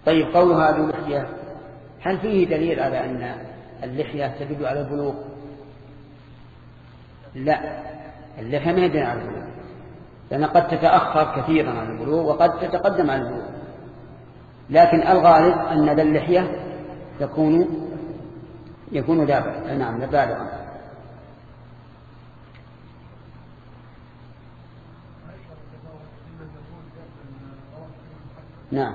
طيب قولها ذو لحية، هل فيه دليل على أن اللحية تدل على البلوغ؟ لا، اللحية ما يدل على البلوغ، لأن قد تتأخر كثيرا عن البلوغ وقد تتقدم عن البلوغ، لكن الغالب أن ذا اللحية يكون دابا، نعم بالغا. نعم،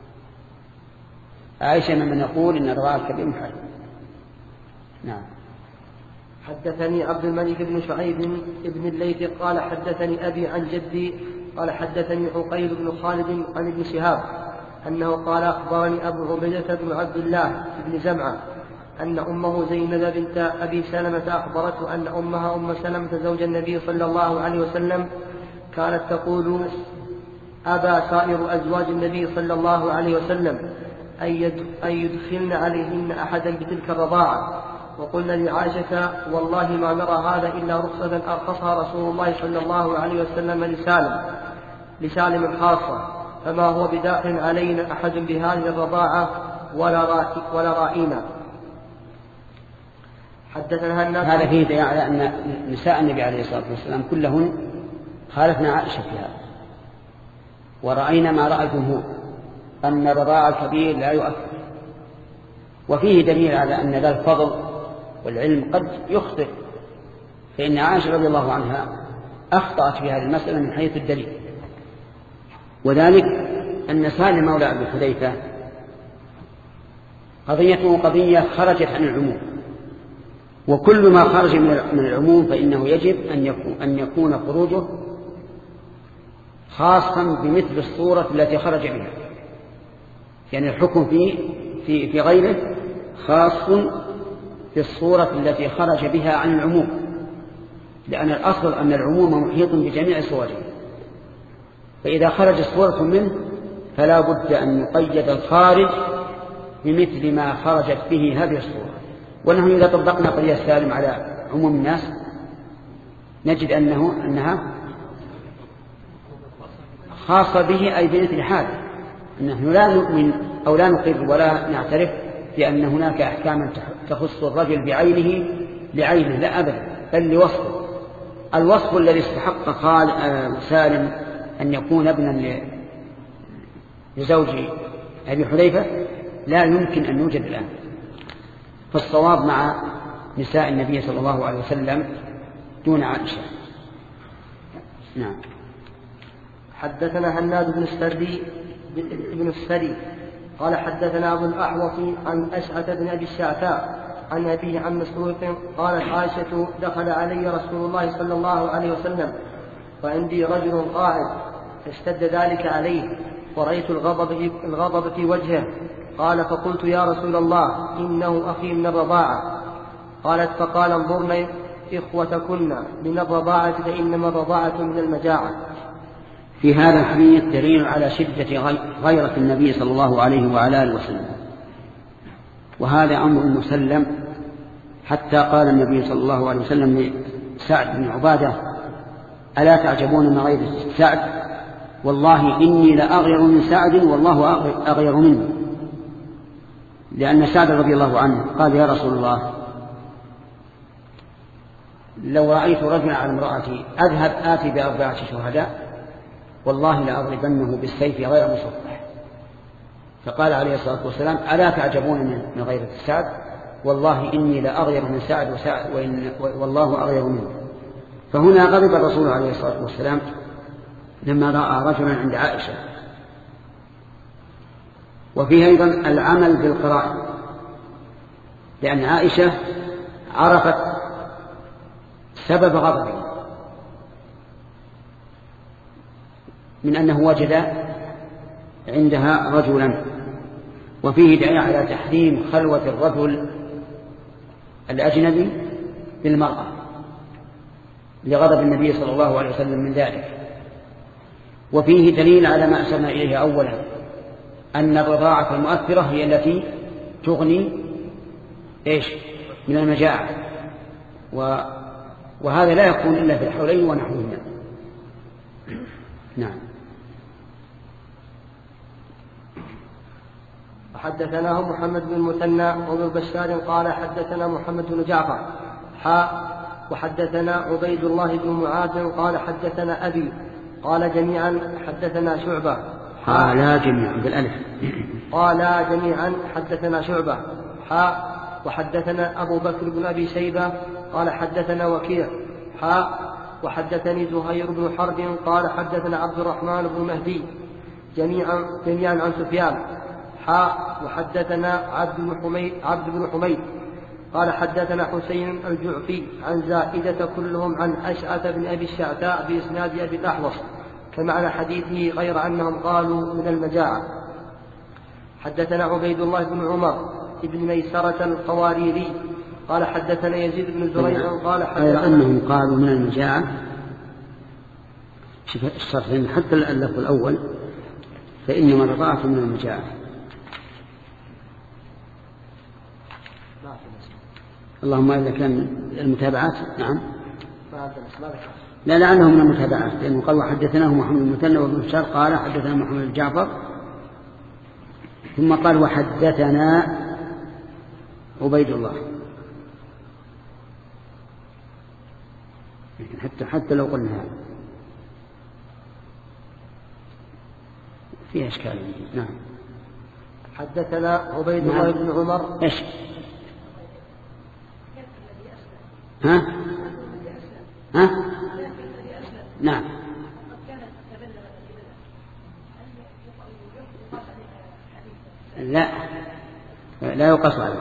عائشة من يقول إن الرضاعة الكبير محرم. نعم. حدثني عبد الملك بن شعيب بن الليث قال حدثني أبي عن جدي قال حدثني عقيل بن خالد عن ابن شهاب أنه قال أخبرني أبو عبيدة بن عبد الله بن زمعة أن أمه زينب بنت أبي سلمة أخبرته أن أمها أم سلمة زوج النبي صلى الله عليه وسلم كانت تقول أبى سائر أزواج النبي صلى الله عليه وسلم أن يدخلن عليهن أحدا بتلك الرضاعة، وقلنا لعائشة والله ما نرى هذا إلا رخصة أرخصها رسول الله صلى الله عليه وسلم لسالم خاصة، فما هو بداخل علينا أحد بهذه الرضاعة ولا رائنا. حدثنا هذا فيه دليل على أن نساء النبي عليه الصلاة والسلام كلهن خالفنا عائشة في هذا، ورأينا ما رأى الجمهور أن الرضاعة الكبير لا يؤثر. وفيه دليل على أن ذا الفضل والعلم قد يخطئ، فإن عائشة رضي الله عنها أخطأت في هذه المسألة من حيث الدليل، وذلك أن سالم مولى أبي حذيفة قضيته قضية خرجت عن العموم، وكل ما خرج من العموم فإنه يجب أن يكون خروجه خاصا بمثل الصورة التي خرج بها، يعني الحكم في غيره خاص في الصورة التي خرج بها عن العموم، لأن الأصل أن العموم محيط بجميع صوره، فإذا خرجت صورة منه فلا بد أن يقيد الخارج بمثل ما خرجت به هذه الصورة. ونحن إذا طبقنا قضية سالم على عموم الناس نجد أنها خاصة به، أي بمثل حاله. نحن لا نؤمن أو لا نقر ولا نعترف بأن هناك أحكاما تخص الرجل بعينه لعينه، لا أبدا، بل لوصفه. الوصف الذي استحق سالم أن يكون ابنا لزوج أبي حذيفة لا يمكن أن يوجد الآن، فالصواب مع نساء النبي صلى الله عليه وسلم دون عائشة. نعم. حدثنا هناد بن السري قال حدثنا أبو الأحوص عن أشعث بن أبي الشعثاء عن أبيه عن مسروق قالت عائشة دخل علي رسول الله صلى الله عليه وسلم وعندي رجل قاعد فاشتد ذلك عليه ورأيت الغضب في وجهه، قال فقلت يا رسول الله إنه أخي من الرضاعة. قالت فقال انظرن إخوتكن من الرضاعة فإنما الرضاعة من المجاعة. في هذا الحديث دليل على شدة غيرة النبي صلى الله عليه وعلى آله وسلم، وهذا أمر مسلم، حتى قال النبي صلى الله عليه وسلم لسعد بن عبادة ألا تعجبون من غير سعد؟ والله إني لأغير من سعد والله أغير مني، لأن سعد رضي الله عنه قال يا رسول الله لو رأيت رجلا على امرأتي أذهب آتي بأربعة شهداء والله لأضربنه بالسيف غير مصفح. فقال عليه الصلاة والسلام ألا تعجبون من غير سعد؟ والله إني لأغير من سعد والله أغير منه. فهنا غضب الرسول عليه الصلاة والسلام لما رأى رجلا عند عائشة. وفيه أيضا العمل بالقراءة، لأن عائشة عرفت سبب غضبه من أنه وجد عندها رجلا، وفيه دليل على تحريم خلوة الرجل الأجنبي بالمرأة لغضب النبي صلى الله عليه وسلم من ذلك. وفيه دليل على ما أشرنا إليه أولا أن الرضاعة المؤثرة هي التي تغني من المجاعة، وهذا لا يكون إلا في الحولين ونحوهما. نعم. وحدثناه محمد بن المثنى وابن بشار قال حدثنا محمد بن جعفر وحدثنا عبيد الله بن معاذ قال حدثنا أبي قال جميعا حدثنا شعبة قال جميعا بالألف قال جميعا حدثنا شعبة وحدثنا أبو بكر بن أبي شيبة قال حدثنا وكيع وحدثني زهير بن حرب قال حدثنا عبد الرحمن بن مهدي جميعا عن سفيان وحدثنا عبد بن حميد قال حدثنا حسين الجعفي عن زائدة كلهم عن أشعث بن أبي الشعثاء بإسناد أبي الأحوص كمعنى حديثه غير أنهم قالوا من المجاعة. حدثنا عبيد الله بن عمر ابن ميسرة القواريري قال حدثنا يزيد بن زريع قال غير أنهم قالوا من المجاعة. شوف الشرطين حتى اللفظ الأول فإنما رضعت من المجاعة. اللهم إذا كان المتابعات نعم لا لعله من المتابعات لأنه قال وحدثناه محمد بن المثنى وابن بشار قال حدثنا محمد بن جعفر ثم قال وحدثنا عبيد الله. حتى لو قلنا هذا فيها إشكال. نعم. حدثنا عبيد الله بن عمر إيش ها نعم لا يقص عليه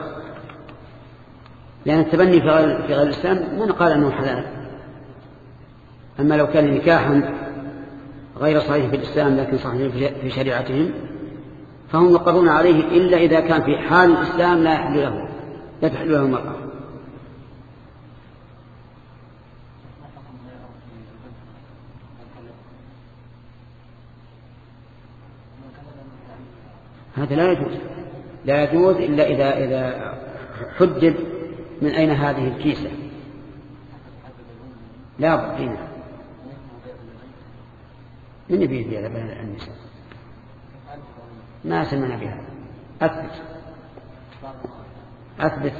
لأن التبني في غير الإسلام من قال أنه حلال. أما لو كان نكاحا غير صحيح في الإسلام لكن صحيح في شريعتهم فهم يقرون عليه إلا إذا كان في حال الإسلام لا تحل له المرأة. هذا لا يجوز إلا إذا حدد من أين هذه الكيسة. لا بد من يبيه بها النساء ما سمعنا بها. أثبت.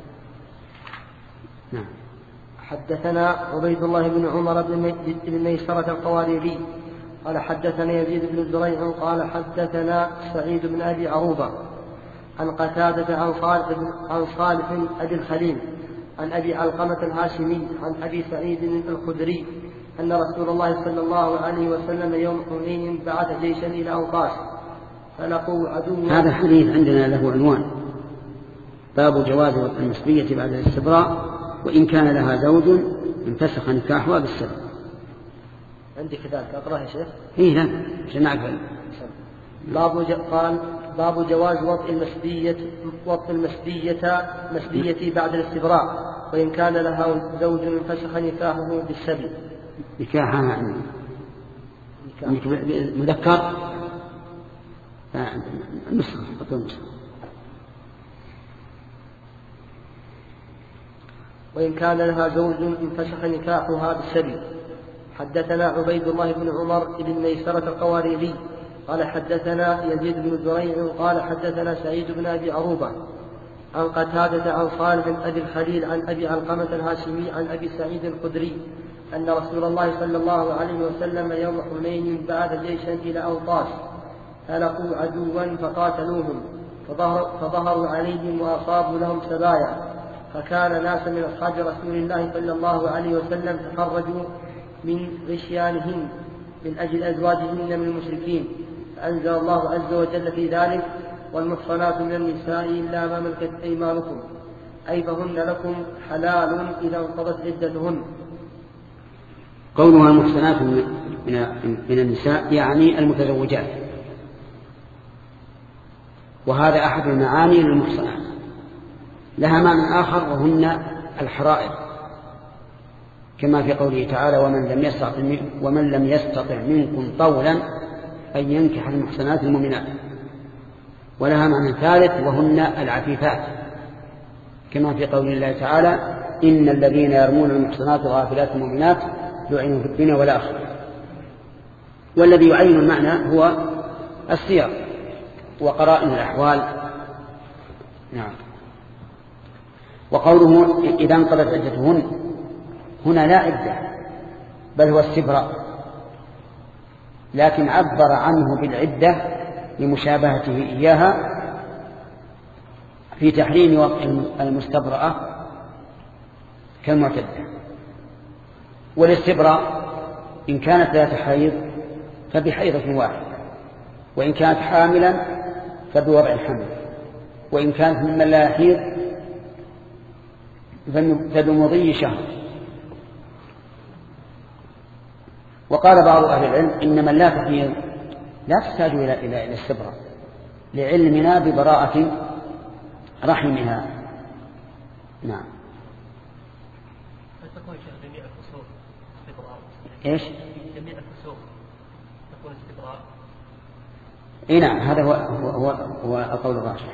نعم. حدثنا عبيد الله بن عمر بن ميسرة القواريري قال حدثنا يزيد بن زريع قال حدثنا سعيد بن أبي عروبة عن قتادة عن صالح أبي الخليل عن أبي علقمة الهاشمي عن أبي سعيد الخدري أن رسول الله صلى الله عليه وسلم يوم حنين بعث جيشا إلى أوطاس فلقوا عدوا. هذا الحديث عندنا له عنوان باب جواز المسبية بعد الاستبراء وإن كان لها زوج انفسخ نكاحها بالسبب. عندي كذلك أقرأه يا شيخ. إيه لا عشان نعرف. قال باب جواز وطء المسبية بعد الاستبراء وإن كان لها زوج انفسخ نكاحه بالسبب. نكاحها مذكر نسخة. وإن كان لها زوج انفسخ نكاحها بالسبب. حدثنا عبيد الله بن عمر بن ميسرة القواريري قال حدثنا يزيد بن زريع قال حدثنا سعيد بن أبي عروبة عن قتادة عن صالح أبي الخليل عن أبي علقمة الهاشمي عن أبي سعيد الخدري أن رسول الله صلى الله عليه وسلم يوم حنين بعث جيشا إلى أوطاس فلقوا عدوا فقاتلوهم فظهروا عليهم وأصابوا لهم سبايا فكان ناس من أصحاب رسول الله صلى الله عليه وسلم تخرجوا من غشيانهن من أجل أزواجهن من المشركين فأنزل الله عز وجل في ذلك والمحصنات من النساء إلا ما ملكت أيمانكم أي فهن لكم حلال إذا انقضت عدتهن. قولها المحصنات من النساء يعني المتزوجات وهذا أحد المعاني للمحصنات لها معنى آخر وهن الحرائر كما في قوله تعالى ومن لم يستطع منكم طولا أن ينكح المحصنات المؤمنات ولها معنى ثالث وهن العفيفات كما في قول الله تعالى إن الذين يرمون المحصنات الغافلات المؤمنات لعنوا في الدنيا والآخرة. والذي يعين المعنى هو السياق وقرائن الأحوال نعم. وقوله إذا انقضت عدتهن هنا لا عدة بل هو استبراء، لكن عبر عنه بالعدة لمشابهته إياها في تحريم وقع المستبرأة كالمعتدة. والاستبراء إن كانت ذات حيض فبحيضة واحدة، وإن كانت حاملا فبوضع الحمل، وإن كانت ممن لا يحيض فبمضي شهر. وقال بعض أهل العلم إن من لا تحيض لا تحتاج إلى الاستبراء لعلمنا ببراءة رحمها. نعم. جميع الفسوق استبراء. ايش؟ جميع الفسوق تكون استبراء. اي نعم، هذا هو القول الراجح.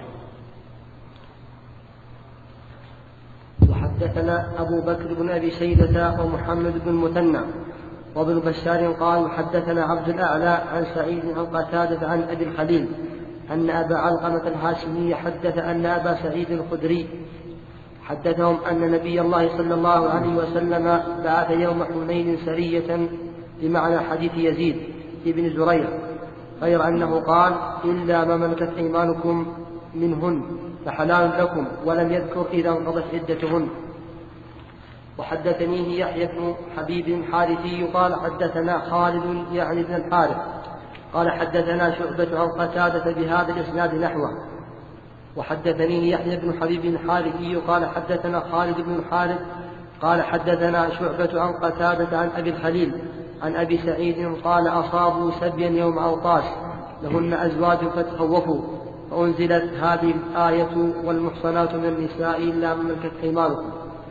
وحدثنا أبو بكر بن أبي شيبة ومحمد بن المثنى وابن بشار قال حدثنا عبد الأعلى عن سعيد عن قتادة عن أبي الخليل أن أبا علقمة الهاشمي حدث أن أبا سعيد الخدري حدثهم أن نبي الله صلى الله عليه وسلم بعث يوم حنين سرية بمعنى حديث يزيد بن زريع، غير أنه قال إلا ما ملكت أيمانكم منهن فحلال لكم، ولم يذكر إذا انقضت عدتهن. وحدثنيه يحيى بن حبيب الحارثي قال حدثنا خالد يعني بن الحارث قال حدثنا شعبة عن قتادة بهذا الإسناد نحوه. وحدثنيه يحيى بن حبيب الحارثي قال حدثنا خالد بن الحارث قال حدثنا شعبة عن قتادة عن أبي الخليل عن أبي سعيد قال أصابوا سبيا يوم أوطاس لهن أزواج فتخوفوا، فأنزلت هذه الآية والمحصنات من النساء إلا من ملكت أيمانكم.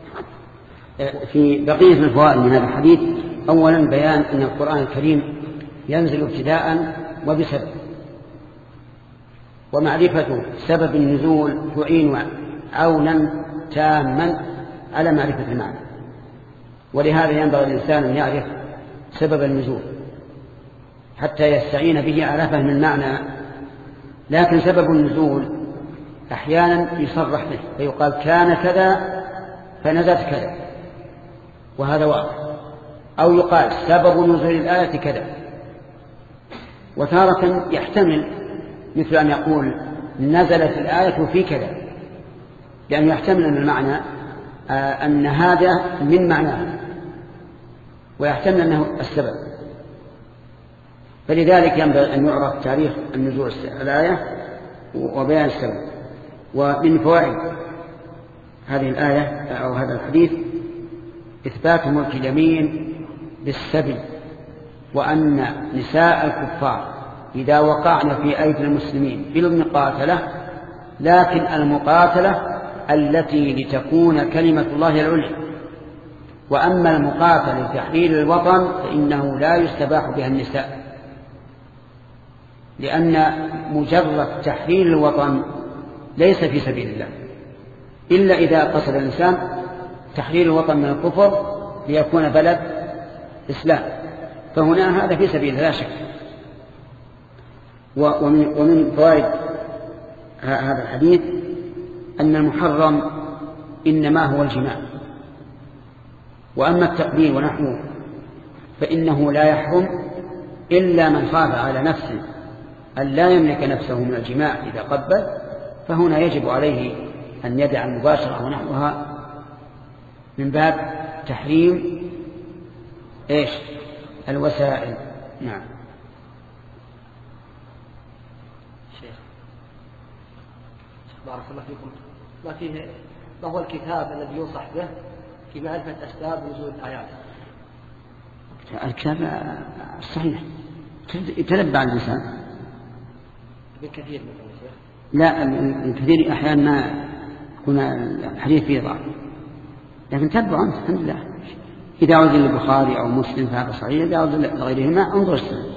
في بقية الفوائد من هذا الحديث، أولا بيان أن القرآن الكريم ينزل ابتداء وبسبب، ومعرفة سبب النزول تعين عونا تاما على معرفة المعنى. ولهذا ينبغي الإنسان أن يعرف سبب النزول حتى يستعين به على فهم المعنى. لكن سبب النزول أحيانا يصرح به فيقال كان كذا فنزلت كذا، وهذا واضح، أو يقال سبب نزول الآية كذا. وتارة يحتمل مثل أن يقول نزلت الآية في كذا، لأنه يحتمل أن المعنى أن هذا من معناه، ويحتمل أنه السبب. فلذلك ينبغي أن يعرف تاريخ النزول الآية وبيان السبب. ومن فوائد هذه الآية أو هذا الحديث إثبات ملك اليمين بالسبي، وأن نساء الكفار إذا وقعن في أيدي المسلمين بالمقاتلة، لكن المقاتلة التي لتكون كلمة الله العليا. وأما المقاتلة لتحرير الوطن فإنه لا يستباح بها النساء، لأن مجرد تحرير الوطن ليس في سبيل الله، إلا إذا قصد الإنسان تحرير الوطن من الكفر ليكون بلد إسلام، فهنا هذا في سبيل لا شك. ومن فوائد هذا الحديث أن المحرم إنما هو الجماع، وأما التقبيل ونحوه فإنه لا يحرم إلا من خاف على نفسه أن لا يملك نفسه من الجماع إذا قبل، فهنا يجب عليه أن يدع المباشرة ونحوها من باب تحريم إيش الوسائل. نعم. شيخ بارك الله فيكم، ما هو الكتاب الذي ينصح به في معرفة أسباب نزول الآيات؟ الكتاب صحيح يتنبع الإنسان. ابن كثير مثلا شيخ؟ لا، ابن كثير أحيانا ما يكون الحديث فيه ضعف، لكن تتبع أنت الحمد لله. إذا عود للبخاري أو مسلم فهذا صحيح، إذا عود لغيرهما انظر السنة.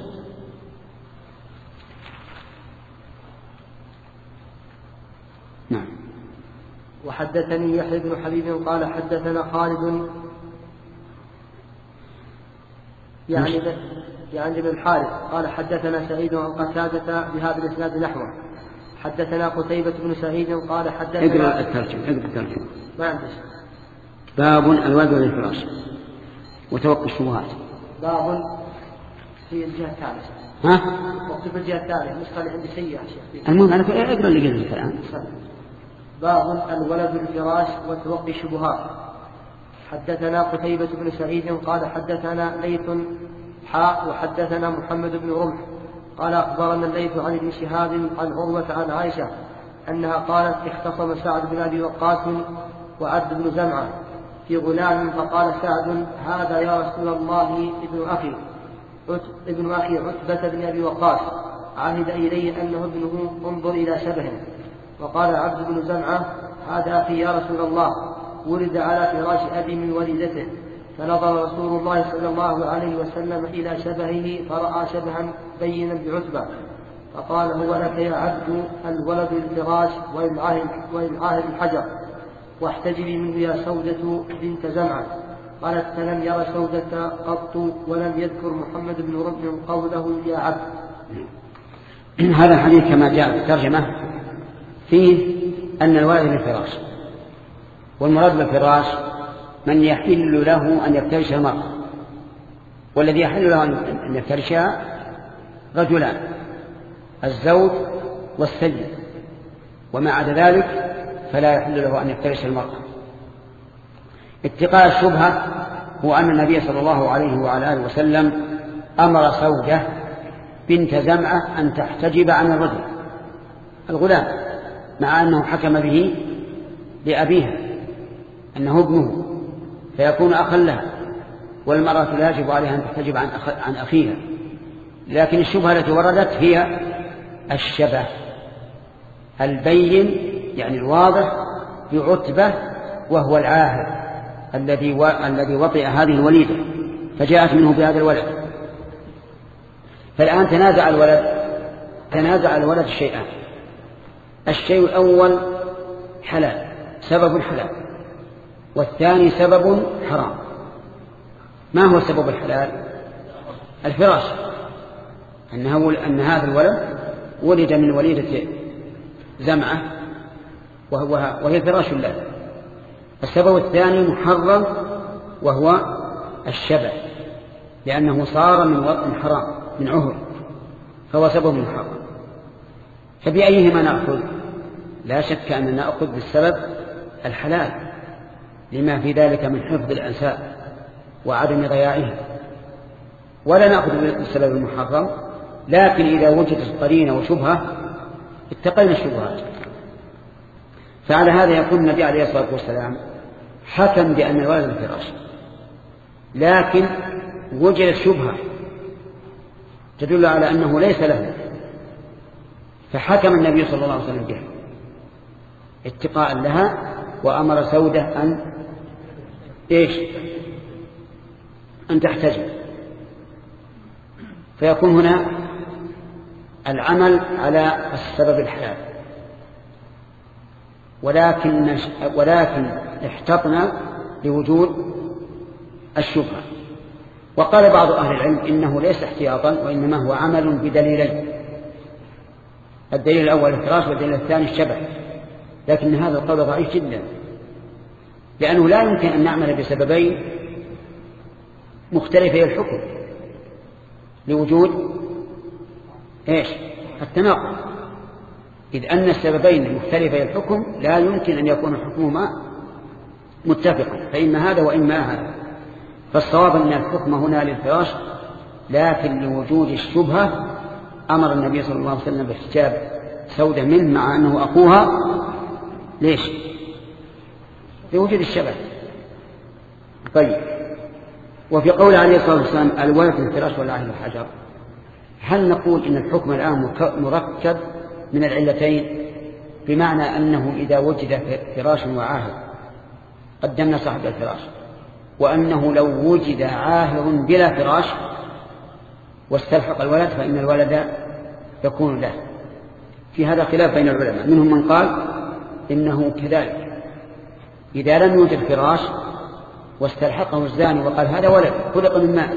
نعم. وحدثني يحيى بن حبيب قال حدثنا خالد يعني بن الحارث قال حدثنا سعيد عن قتادة بهذا الإسناد نحوه. حدثنا قتيبة بن سعيد قال حدثنا اقرأ الترجمة. ما عندش. باب الولد للفراش وتوقي الشبهات. باب في الجهة الثالثة. ها؟ وقت في الجهة الثالثة النسخة اللي عندي سيئة شيخ. المهم أنا اقرأ اللي قلت الآن. باب الولد للفراش وتوقي الشبهات. حدثنا قتيبة بن سعيد قال حدثنا ليث وحدثنا محمد بن رمح قال أخبرنا الليث عن ابن شهاب عن عروة عن عائشة أنها قالت اختصم سعد بن أبي وقاص وعبد بن زمعة في غلام فقال سعد هذا يا رسول الله ابن أخي عتبة بن أبي وقاص عهد إلي أنه ابنه انظر إلى شبهه. وقال عبد بن زمعة هذا أخي يا رسول الله ولد على فراش أبي من وليدته. فنظر رسول الله صلى الله عليه وسلم إلى شبهه فرأى شبها بينا بعتبة فقال هو لك يا عبد الولد للفراش وإن عاهد الحجر واحتجبي منه يا سودة بنت زمعة. قالت فلم ير سودة قط ولم يذكر محمد بن رمح قوله يا عبد. هذا الحديث كما جاء في الترجمة فيه أن الولد للفراش، والمراد بالفراش من يحل له أن يفترش المرأة، والذي يحل له أن يفترشها رجلان الزوج والسيد، وما عدا ذلك فلا يحل له أن يفترش المرأة. اتقاء الشبهة هو أن النبي صلى الله عليه وعلى آله وسلم أمر سودة بنت زمعة أن تحتجب عن الرجل الغلام، مع أنه حكم به لأبيها أنه ابنه فيكون أخا لها، والمرأة لا يجب عليها أن تحتجب عن أخيها. لكن الشبهة التي وردت هي الشبه البين يعني الواضح بعتبة وهو العاهد الذي وطئ هذه الوليدة فجاءت منه بهذا الولد. فالآن تنازع الولد الشيئان. الشيء الأول حلال سبب حلال، والثاني سبب حرام. ما هو سبب الحلال؟ الفراش، أن هذا الولد ولد من وليدة زمعة وهي فراش الله. السبب الثاني محرم وهو الشبه، لأنه صار من وطن حرام من عهر، فهو سبب محرم. فبأيهما نأخذ؟ لا شك أننا نأخذ بالسبب الحلال لما في ذلك من حفظ الأنساب وعدم ضياعها، ولا نأخذ بالسبب المحرم. لكن إذا وجدت قرينة وشبهة اتقينا الشبهات. فعلى هذا يكون النبي عليه الصلاة والسلام حكم بأن الولد الفراش، لكن وجدت شبهة تدل على أنه ليس له، فحكم النبي صلى الله عليه وسلم بها اتقاء لها، وأمر سودة أن تحتجب. فيكون هنا العمل على السبب الحلال، ولكن احتطنا لوجود الشبهة. وقال بعض أهل العلم إنه ليس احتياطا، وإنما هو عمل بدليلين: الدليل الأول الفراش، والدليل الثاني الشبه. لكن هذا القول ضعيف جدا، لأنه لا يمكن أن نعمل بسببين مختلفي الحكم لوجود التناقض، إذ أن السببين مختلفي الحكم لا يمكن أن يكون حكمهما متفقا، فإما هذا وإما هذا. فالصواب أن الحكم هنا للفراش، لكن لوجود الشبهة أمر النبي صلى الله عليه وسلم باحتجاب سودة منه مع أنه أخوها. ليش؟ لوجود الشبه. طيب، وفي قول عليه الصلاة والسلام الولد للفراش والعاهد الحجر، هل نقول إن الحكم الآن مركب من العلتين، بمعنى أنه إذا وجد فراش وعاهد قدمنا صاحب الفراش، وأنه لو وجد عاهر بلا فراش واستلحق الولد فإن الولد يكون له؟ في هذا خلاف بين العلماء، منهم من قال إنه كذلك إذا لم يوجد فراش واستلحقه الزاني وقال هذا ولد خلق من ماء،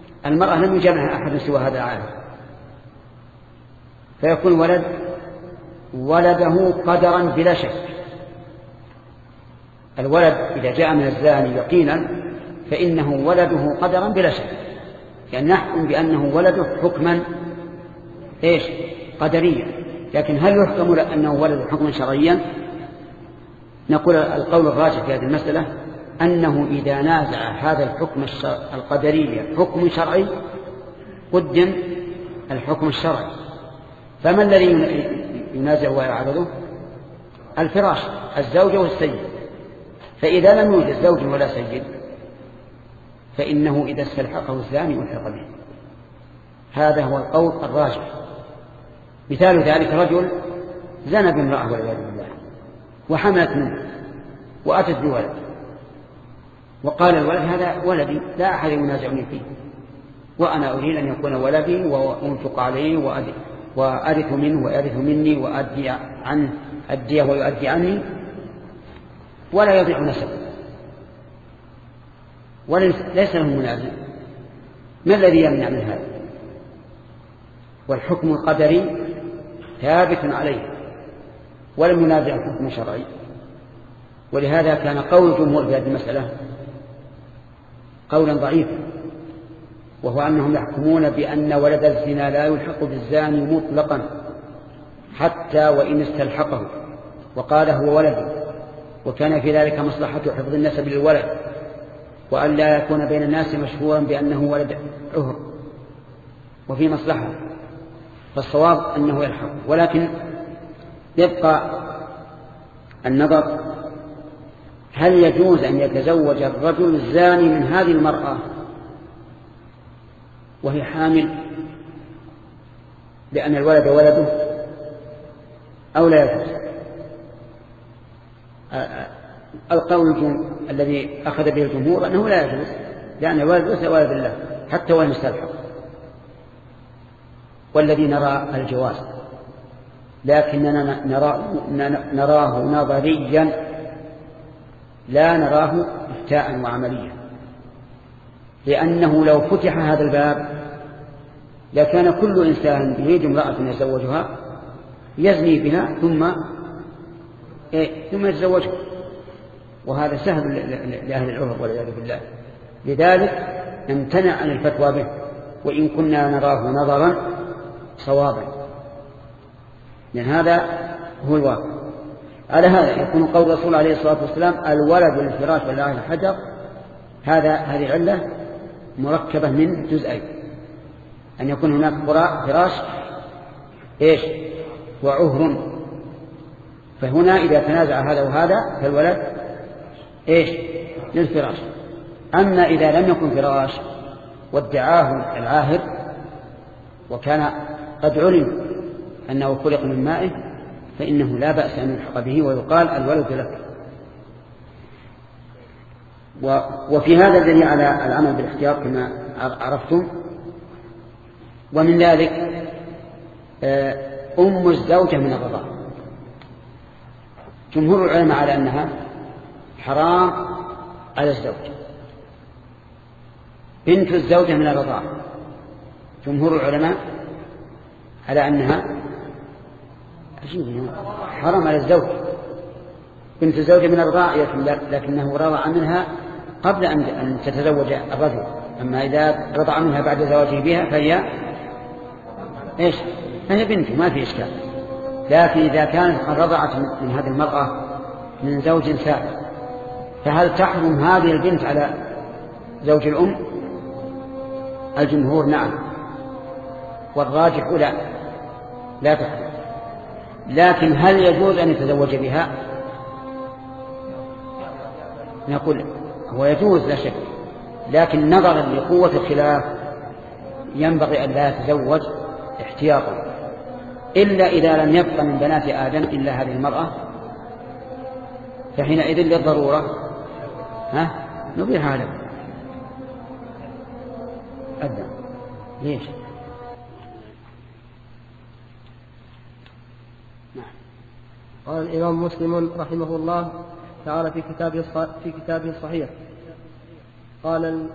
المرأة لم يجامعها أحد سوى هذا العاهر، فيكون ولد ولده قدرا بلا شك. الولد إذا جاء من الزاني يقينا فإنه ولده قدرا بلا شك، يعني نحكم بأنه ولده حكما قدريا. لكن هل يحكم أنه ولده حكما شرعيا؟ نقول القول الراجح في هذه المسألة أنه إذا نازع هذا الحكم القدري حكم شرعي قدم الحكم الشرعي. فما الذي ينازع ويعرضه؟ الفراش، الزوجة والسيد. فإذا لم يوجد زوج ولا سيد فإنه إذا استلحقه الزاني ألحق به. هذا هو القول الراجح. مثال ذلك رجل زنى بامرأة والعياذ بالله وحملت منه وأتت بولد، وقال الولد هذا ولدي لا أحد ينازعني فيه، وأنا أريد أن يكون ولدي وأنفق عليه وأرث منه ويرث مني وأدي عنه الدية ويؤدي عني ولا يضيع نسبه وليس له منازع. ما الذي يمنع من هذا؟ والحكم القدري ثابت عليه ولم ينازع الحكم الشرعي. ولهذا كان قول الجمهور في هذه المسألة قولا ضعيفا، وهو أنهم يحكمون بأن ولد الزنا لا يلحق بالزاني مطلقا حتى وإن استلحقه وقال هو ولده، وكان في ذلك مصلحة حفظ النسب للولد وأن لا يكون بين الناس مشهورا بأنه ولد عهر وفي مصلحة. فالصواب أنه يلحق، ولكن يبقى النظر هل يجوز أن يتزوج الرجل الزاني من هذه المرأة وهي حامل لأن الولد ولده أو لا يجوز؟ القول الذي أخذ به الجمهور أنه لا يجوز، لأن الولد ليس ولد الله حتى وإن استلحق، والذي نرى الجواز، لكننا نراه نظريا لا نراه افتاء وعمليا، لأنه لو فتح هذا الباب لكان كل إنسان يريد امرأة يتزوجها يزني بها ثم يتزوجها، وهذا سهل لأهل العهر والعياذ بالله. لذلك نمتنع عن الفتوى به وإن كنا نراه نظرا صوابا، لأن هذا هو الواقع. على هذا يكون قول الرسول عليه الصلاة والسلام الولد للفراش والله الحجر، هذه علة مركبة من جزئين: أن يكون هناك فراش وعهر. فهنا إذا تنازع هذا وهذا فالولد للفراش. أما إذا لم يكن فراش وادعاه العاهر وكان قد علم أنه خلق من مائه فإنه لا بأس أن يلحق به ويقال الولد لك. وفي هذا دليل على العمل بالاحتياط كما عرفتم. ومن ذلك أم الزوجة من الرضاع، جمهور العلماء على أنها حرام على الزوج. بنت الزوجة من الرضاع، جمهور العلماء على أنها حرام على الزوج. بنت الزوجة من الرضاع لكنه رضع منها قبل أن تتزوج الرجل، أما إذا رضع منها بعد زواجه بها فهي فهي بنته ما في إشكال. لكن إذا كانت قد رضعت من هذه المرأة من زوج سابق فهل تحرم هذه البنت على زوج الأم؟ الجمهور نعم، والراجح لا تحرم. لكن هل يجوز أن يتزوج بها؟ نقول هو يجوز لا شك، لكن نظرا لقوة الخلاف ينبغي أن لا يتزوج احتياطا، إلا إذا لم يبق من بنات آدم إلا هذه المرأة، فحينئذ للضرورة نبيها له. أبدا ليش؟ قال الإمام مسلم رحمه الله تعالى في كتابه الصحيح، قال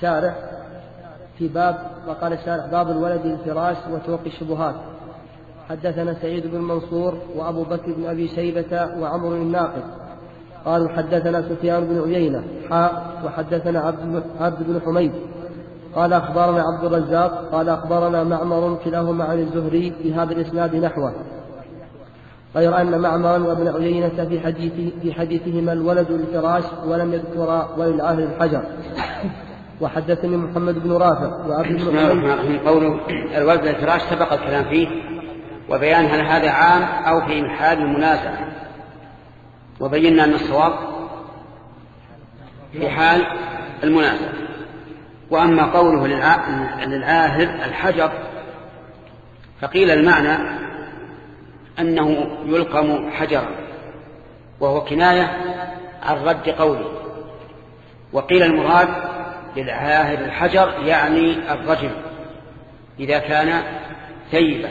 الشارح في باب، وقال الشارح باب الولد الفراش وتوقي الشبهات. وحدثنا سعيد بن منصور وأبو بكر بن أبي شيبة وعمر الناقد قالوا حدثنا سفيان بن عيينة وحدثنا عبد بن حميد قال أخبرنا عبد الرزاق قال أخبرنا معمر كلاهما عن الزهري في هذا الإسناد نحوه، غير أن معمر وابن عيينة في حديثهما الولد للفراش ولم يذكر وللعاهر الحجر. وحدثني محمد بن رافع وعبد بن حميد. قول الولد للفراش سبق الكلام فيه وبيان هل هذا عام أو في حال المنازعة، وبينا أن الصواب في حال المنازعة. وأما قوله للعاهر الحجر فقيل المعنى أنه يلقم حجرا وهو كناية عن رد قوله، وقيل المراد للعاهر الحجر يعني الرجل إذا كان ثيبا.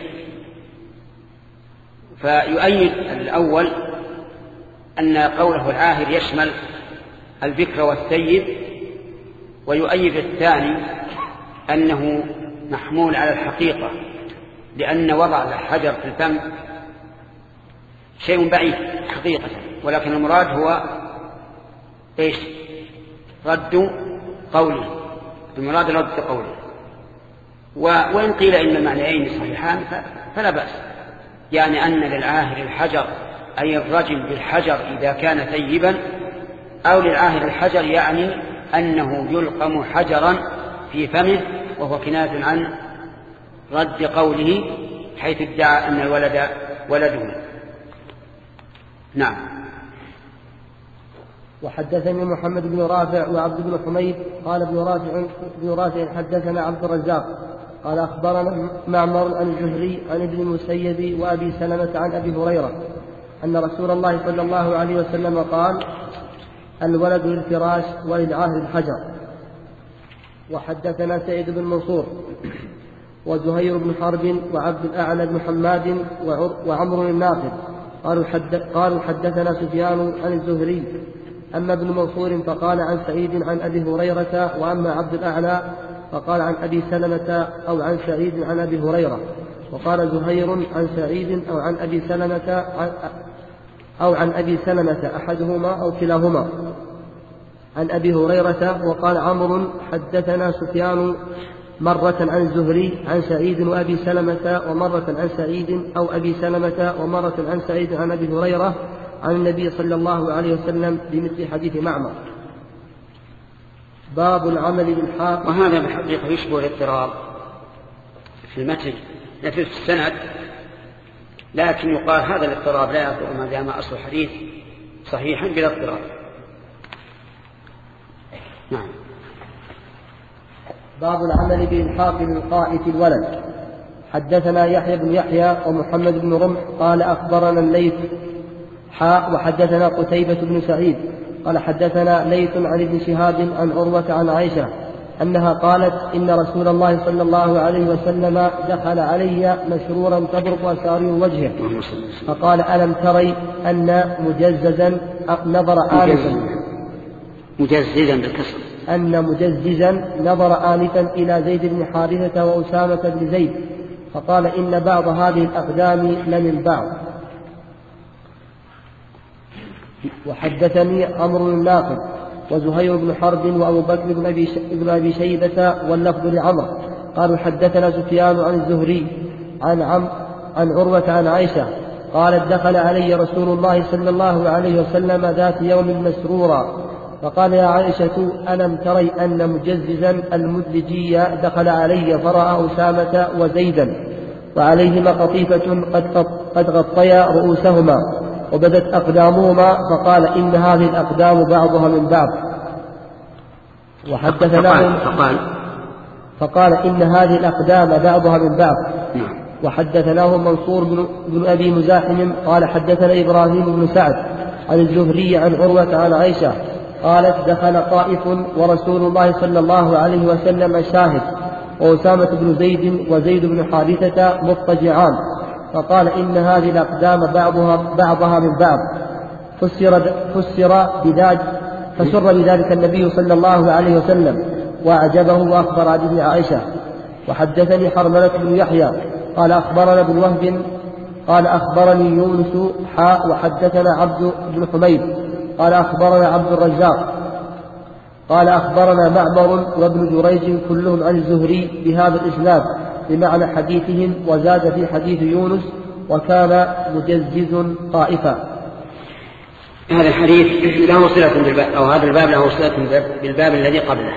فيؤيد الأول أن قوله العاهر يشمل البكر والثيب، ويؤيد الثاني أنه محمول على الحقيقة، لأن وضع الحجر في الفم شيء بعيد حقيقة، ولكن المراد هو إيش؟ رد قوله، المراد رد قوله. وإن قيل إن المعنيين صحيحان فلا بأس، يعني أن للعاهر الحجر أي الرجل بالحجر إذا كان ثيبا، أو للعاهر الحجر يعني أنه يلقم حجرا في فمه، وهو كناية عن رد قوله حيث ادعى أن الولد ولده. نعم. وحدثني محمد بن رافع وعبد بن حميد قال ابن رافع حدثنا عبد الرزاق قال أخبرنا معمر عن الزهري عن ابن المسيب وأبي سلمة عن أبي هريرة أن رسول الله صلى الله عليه وسلم قال: الولد للفراش وللعاهر الحجر. وحدثنا سعيد بن منصور وزهير بن حرب وعبد الأعلى بن حماد وعمر الناقد قالوا حدثنا سفيان عن الزهري. أما ابن منصور فقال عن سعيد عن أبي هريرة، وأما عبد الأعلى فقال عن أبي سلمة أو عن سعيد عن أبي هريرة. وقال زهير عن سعيد أو عن أبي سلمة أو عن أبي سلمة أحدهما أو كلاهما عن أبي هريرة. وقال عمرو حدثنا سفيان مرة عن الزهري عن سعيد وأبي سلمة، ومرة عن سعيد أو أبي سلمة، ومرة عن سعيد عن أبي هريرة عن النبي صلى الله عليه وسلم بمثل حديث معمر. باب العمل بالحاق. وهذا بالحقيقة يشبه الاضطراب في المتن في السند، لكن يقال هذا الاضطراب لا يضر ما دام أصل الحديث صحيحا بلا اضطراب. نعم. باب العمل بالحاق للقاء في الولد. حدثنا يحيى بن يحيى ومحمد بن رمح قال أخبرنا الليث وحدثنا قتيبة بن سعيد قال حدثنا ليث عن ابن شهاب عن عروة عن عائشة أنها قالت: إن رسول الله صلى الله عليه وسلم دخل علي مسرورا تبرق أسارير وجهه، فقال: ألم تري أن مجززا نظر آنفا مجززا بالكسر أن مجززا نظر آنفا إلى زيد بن حارثة وأسامة بن زيد، فقال: إن بعض هذه الأقدام لمن بعض. وحدثني عمرو الناقد وزهير بن حرب وأبو بكر بن أبي شيبة واللفظ لعمر قالوا حدثنا سفيان عن الزهري عن عروة عن عائشة قالت: دخل علي رسول الله صلى الله عليه وسلم ذات يوم مسرورا، فقال: يا عائشة ألم تري أن مجززا المدلجي دخل علي فرأى أسامة وزيدا وعليهما قطيفة قد غطيا رؤوسهما وبدت أقدامهما، فقال: إن هذه الأقدام بعضها من بعض. فقال: إن هذه الأقدام بعضها من بعض. وحدثناه منصور بن أبي مزاحم قال حدثنا إبراهيم بن سعد عن الزهري عن عروة عن عائشة قالت: دخل طائف ورسول الله صلى الله عليه وسلم شاهد، وأسامة بن زيد وزيد بن حارثة مضطجعان، فقال: إن هذه الأقدام بعضها من بعض. فسر بذلك النبي صلى الله عليه وسلم وأعجبه وأخبر به عائشة. وحدثني حرملة بن يحيى قال أخبرنا ابن وهب قال أخبرني يونس وحدثنا عبد بن حميد قال أخبرنا عبد الرزاق قال أخبرنا معمر وابن جريج كلهم عن الزهري بهذا الإسناد بمعنى حديثهم، وزاد في حديث يونس وكان مجزز طائفا. هذا الحديث له صلة بالباب، أو هذا الباب له صلة بالباب الذي قبله،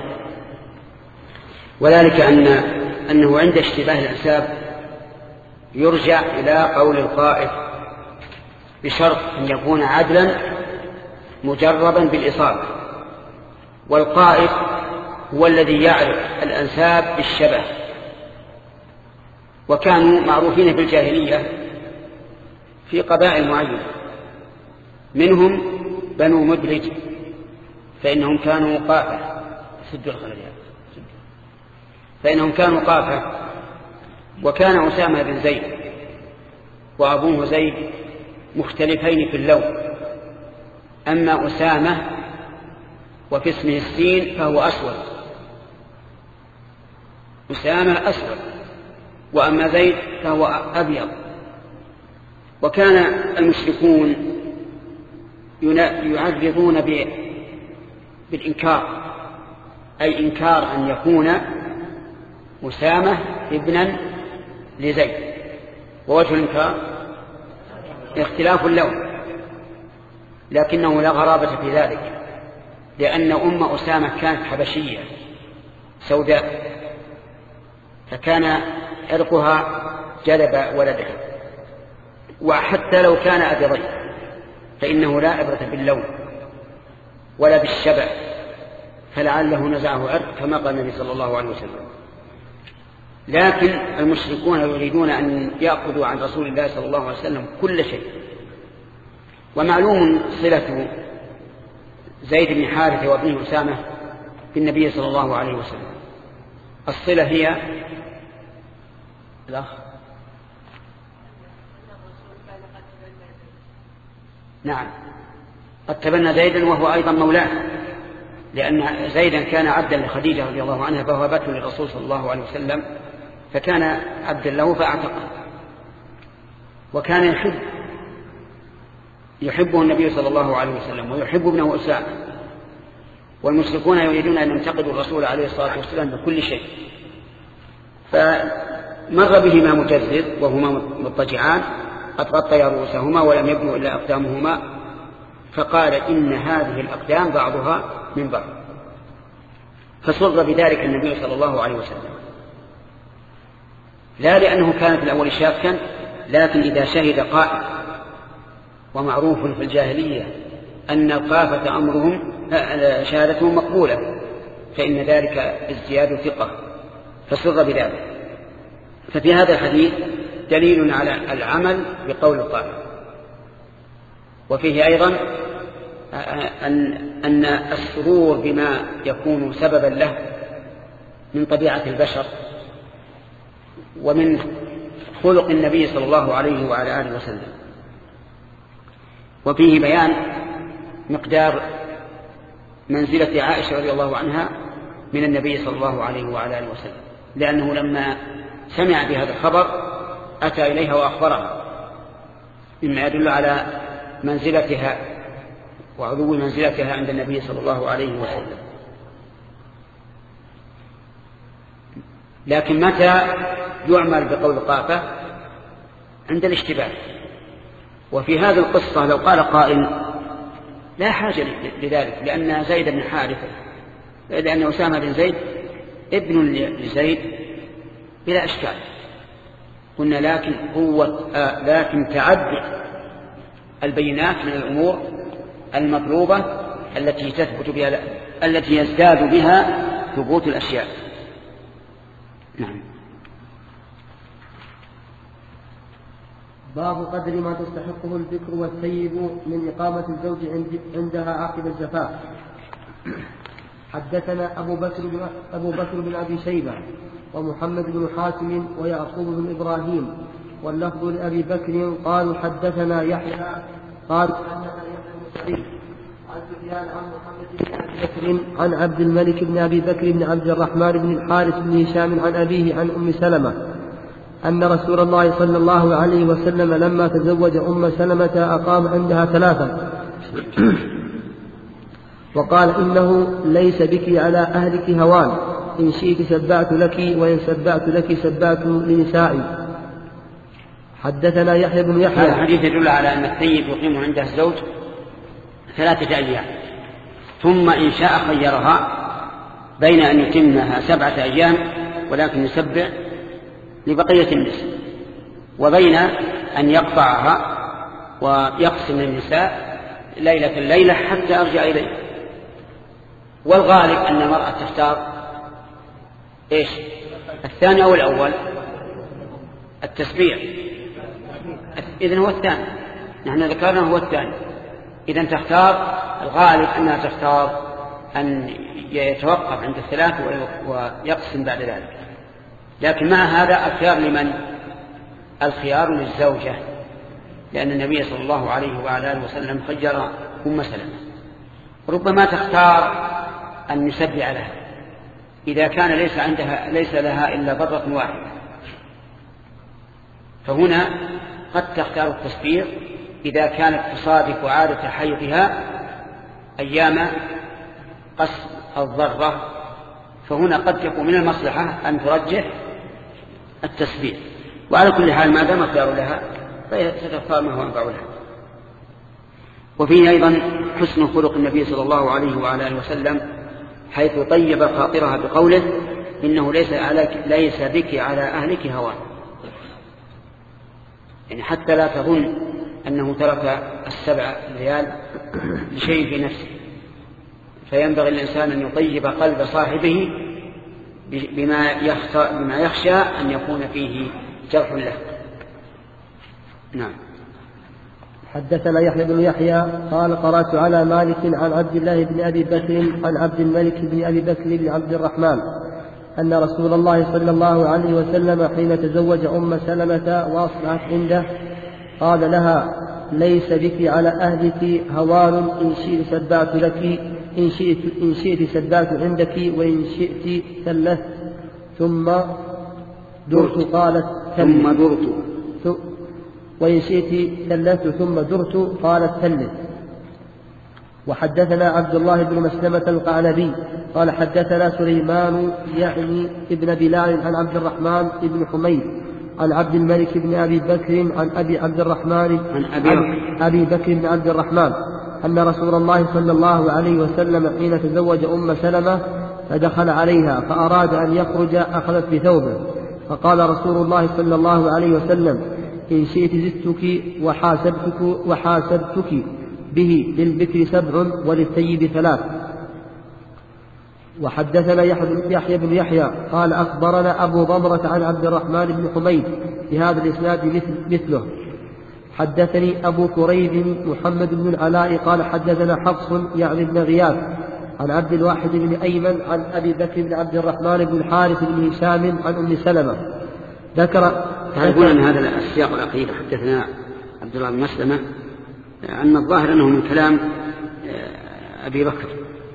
وذلك أنه عند اشتباه الأنساب يرجع إلى قول القائل بشرط أن يكون عدلا مجربا بالإصابة، والقائل هو الذي يعرف الأنساب بالشبه. وكانوا معروفين في الجاهلية في قبائل معينة، منهم بنو مدلج فإنهم كانوا قافة، وكان أسامة بن زيد وأبوه زيد مختلفين في اللون. أما أسامة وفي اسمه السين فهو أسود، أسامة أسود، وأما زيد فهو أبيض. وكان المشركون يعرضون بالإنكار، أي إنكار أن يكون أسامة ابنا لزيد، ووجه الإنكار اختلاف اللون، لكنه لا غرابة في ذلك، لأن أم أسامة كانت حبشية سوداء، فكان عرقها جلب ولدها. وحتى لو كان أبيضين فإنه لا عبرة باللون ولا بالشبع، فلعله نزعه عرق كما قال النبي صلى الله عليه وسلم. لكن المشركون يريدون أن يأخذوا عن رسول الله صلى الله عليه وسلم كل شيء. ومعلوم صلة زيد بن حارثة وابنه أسامة بالنبي صلى الله عليه وسلم، الصلة هي الأخ. نعم، قد تبنى زيدا وهو أيضا مولاه، لأن زيدا كان عبدا لخديجة رضي الله عنها، فهو بكر للرسول صلى الله عليه وسلم، فكان عبدا له فاعتقه، وكان يحبه النبي صلى الله عليه وسلم ويحب ابنه أسامة. والمشركون يريدون أن ينتقدوا الرسول عليه الصلاة والسلام بكل شيء. فمر بهما مجزز وهما مضطجعان قد غطيا رؤوسهما ولم يبنوا إلا أقدامهما، فقال إن هذه الأقدام بعضها من بعض، فسر بذلك النبي صلى الله عليه وسلم، لا لأنه كان في الأول شاكا، لكن إذا شهد قائل، ومعروف في الجاهلية أن القافة أمرهم شهادتهم مقبولة، فإن ذلك ازدياد ثقة، فسر بذلك. ففي هذا الحديث دليل على العمل بقول القائل. وفيه أيضا أن السرور بما يكون سببا له من طبيعة البشر ومن خلق النبي صلى الله عليه وعلى آله وسلم. وفيه بيان مقدار منزلة عائشة رضي الله عنها من النبي صلى الله عليه وعلى آله وسلم، لأنه لما سمع بهذا الخبر أتى إليها وأخبرها، مما يدل على منزلتها وعلو منزلتها عند النبي صلى الله عليه وسلم. لكن متى يعمل بقول قافة؟ عند الاشتباه. وفي هذه القصة لو قال قائل لا حاجة لذلك، لأن زيد بن حارثة، لأن أسامة بن زيد ابن لزيد بلا أشكال، قلنا لكن تعدد البينات من الأمور المطلوبة التي تثبت بها، التي يزداد بها ثبوت الأشياء. نعم. باب قدر ما تستحقه البكر والثيب من إقامة الزوج عندها عقب الزفاف. حدثنا أبو بكر بن أبي شيبة ومحمد بن حاتم ويعقوب بن إبراهيم، واللفظ لأبي بكر قالوا حدثنا يحيى قال حدثنا يحيى عن سفيان عن محمد بن أبي بكر عن عبد الملك بن أبي بكر بن عبد الرحمن بن الحارث بن هشام عن أبيه عن أم سلمة أن رسول الله صلى الله عليه وسلم لما تزوج أم سلمة أقام عندها 3 وقال إنه ليس بك على أهلك هوان، إن شئت سبعت لك وإن سبعت لك سبعت لنسائي. حدثنا يحيى بن يحيى. هذا الحديث يدل على أن السيد يقيم عنده الزوج 3 أيام، ثم إن شاء خيرها بين أن يتمها 7 أيام ولكن يسبع لبقية النساء، وبين أن يقطعها ويقسم النساء ليلة حتى أرجع إليه. والغالب أن المرأة تختار إيش؟ الثاني أو الأول؟ التسبيع. إذن هو الثاني، نحن ذكرنا هو الثاني. إذن تختار، الغالب أنها تختار أن يتوقف عند 3 ويقسم بعد ذلك. لكن مع هذا الخيار لمن؟ الخيار للزوجة، لأن النبي صلى الله عليه وعلى آله وسلم خير أم سلمة. ربما تختار أن يسبع لها إذا كان ليس لها إلا ضرة واحدة، فهنا قد تختار التسبيع إذا كانت تصادف عادة حيضها أيام قسم الضرة، فهنا قد يكون من المصلحة أن ترجح التسبيع. وعلى كل حال ما دام خيار لها فتختار ما هو أنفع لها. وفيه أيضا حسن خلق النبي صلى الله عليه وعلى آله وسلم، حيث طيب خاطرها بقوله إنه ليس بك على أهلك هوان، يعني حتى لا تظن أنه ترك 7 ليال لشيء في نفسه، فينبغي الإنسان أن يطيب قلب صاحبه بما يخشى أن يكون فيه جرح له. نعم. حدثنا يحيى بن يحيى قال قرأت على مالك عن عبد الله بن أبي بكر عن عبد الملك بن أبي بكر بن عبد الرحمن أن رسول الله صلى الله عليه وسلم حين تزوج أم سلمة وأصبحت عنده قال لها ليس بك على أهلك هوان، إن شئت سبعت لك، إن شئت سبعت عندك، وإن شئت ثلثت ثم درت. قالت ثم درت، وإن شئت ثلثت ثم درت. قالت ثلث. وحدثنا عبد الله بن مسلمة القعنبي قال حدثنا سليمان يعني ابن بلال عن عبد الرحمن بن حميد عن عبد الملك بن أبي بكر عن أبي عبد الرحمن عن أبي بكر بن عبد الرحمن أن رسول الله صلى الله عليه وسلم حين تزوج أم سلمة فدخل عليها فأراد أن يخرج أخذت بثوبه، فقال رسول الله صلى الله عليه وسلم إن شئت زدتك وحاسبتك به، للبكر 7 وللثيب 3. وحدثنا يحيى بن يحيى قال أخبرنا أبو ضمرة عن عبد الرحمن بن حميد بهذا الإسناد مثله. حدثني أبو كريب محمد بن العلاء قال حدثنا حفص يعني بن غياث عن عبد الواحد بن أيمن عن أبي بكر بن عبد الرحمن بن الحارث بن هشام عن أم سلمة. تعرفون أن هذا السياق الأخير حدثنا عبد الله بن مسلمة أن الظاهر أنه من كلام أبي بكر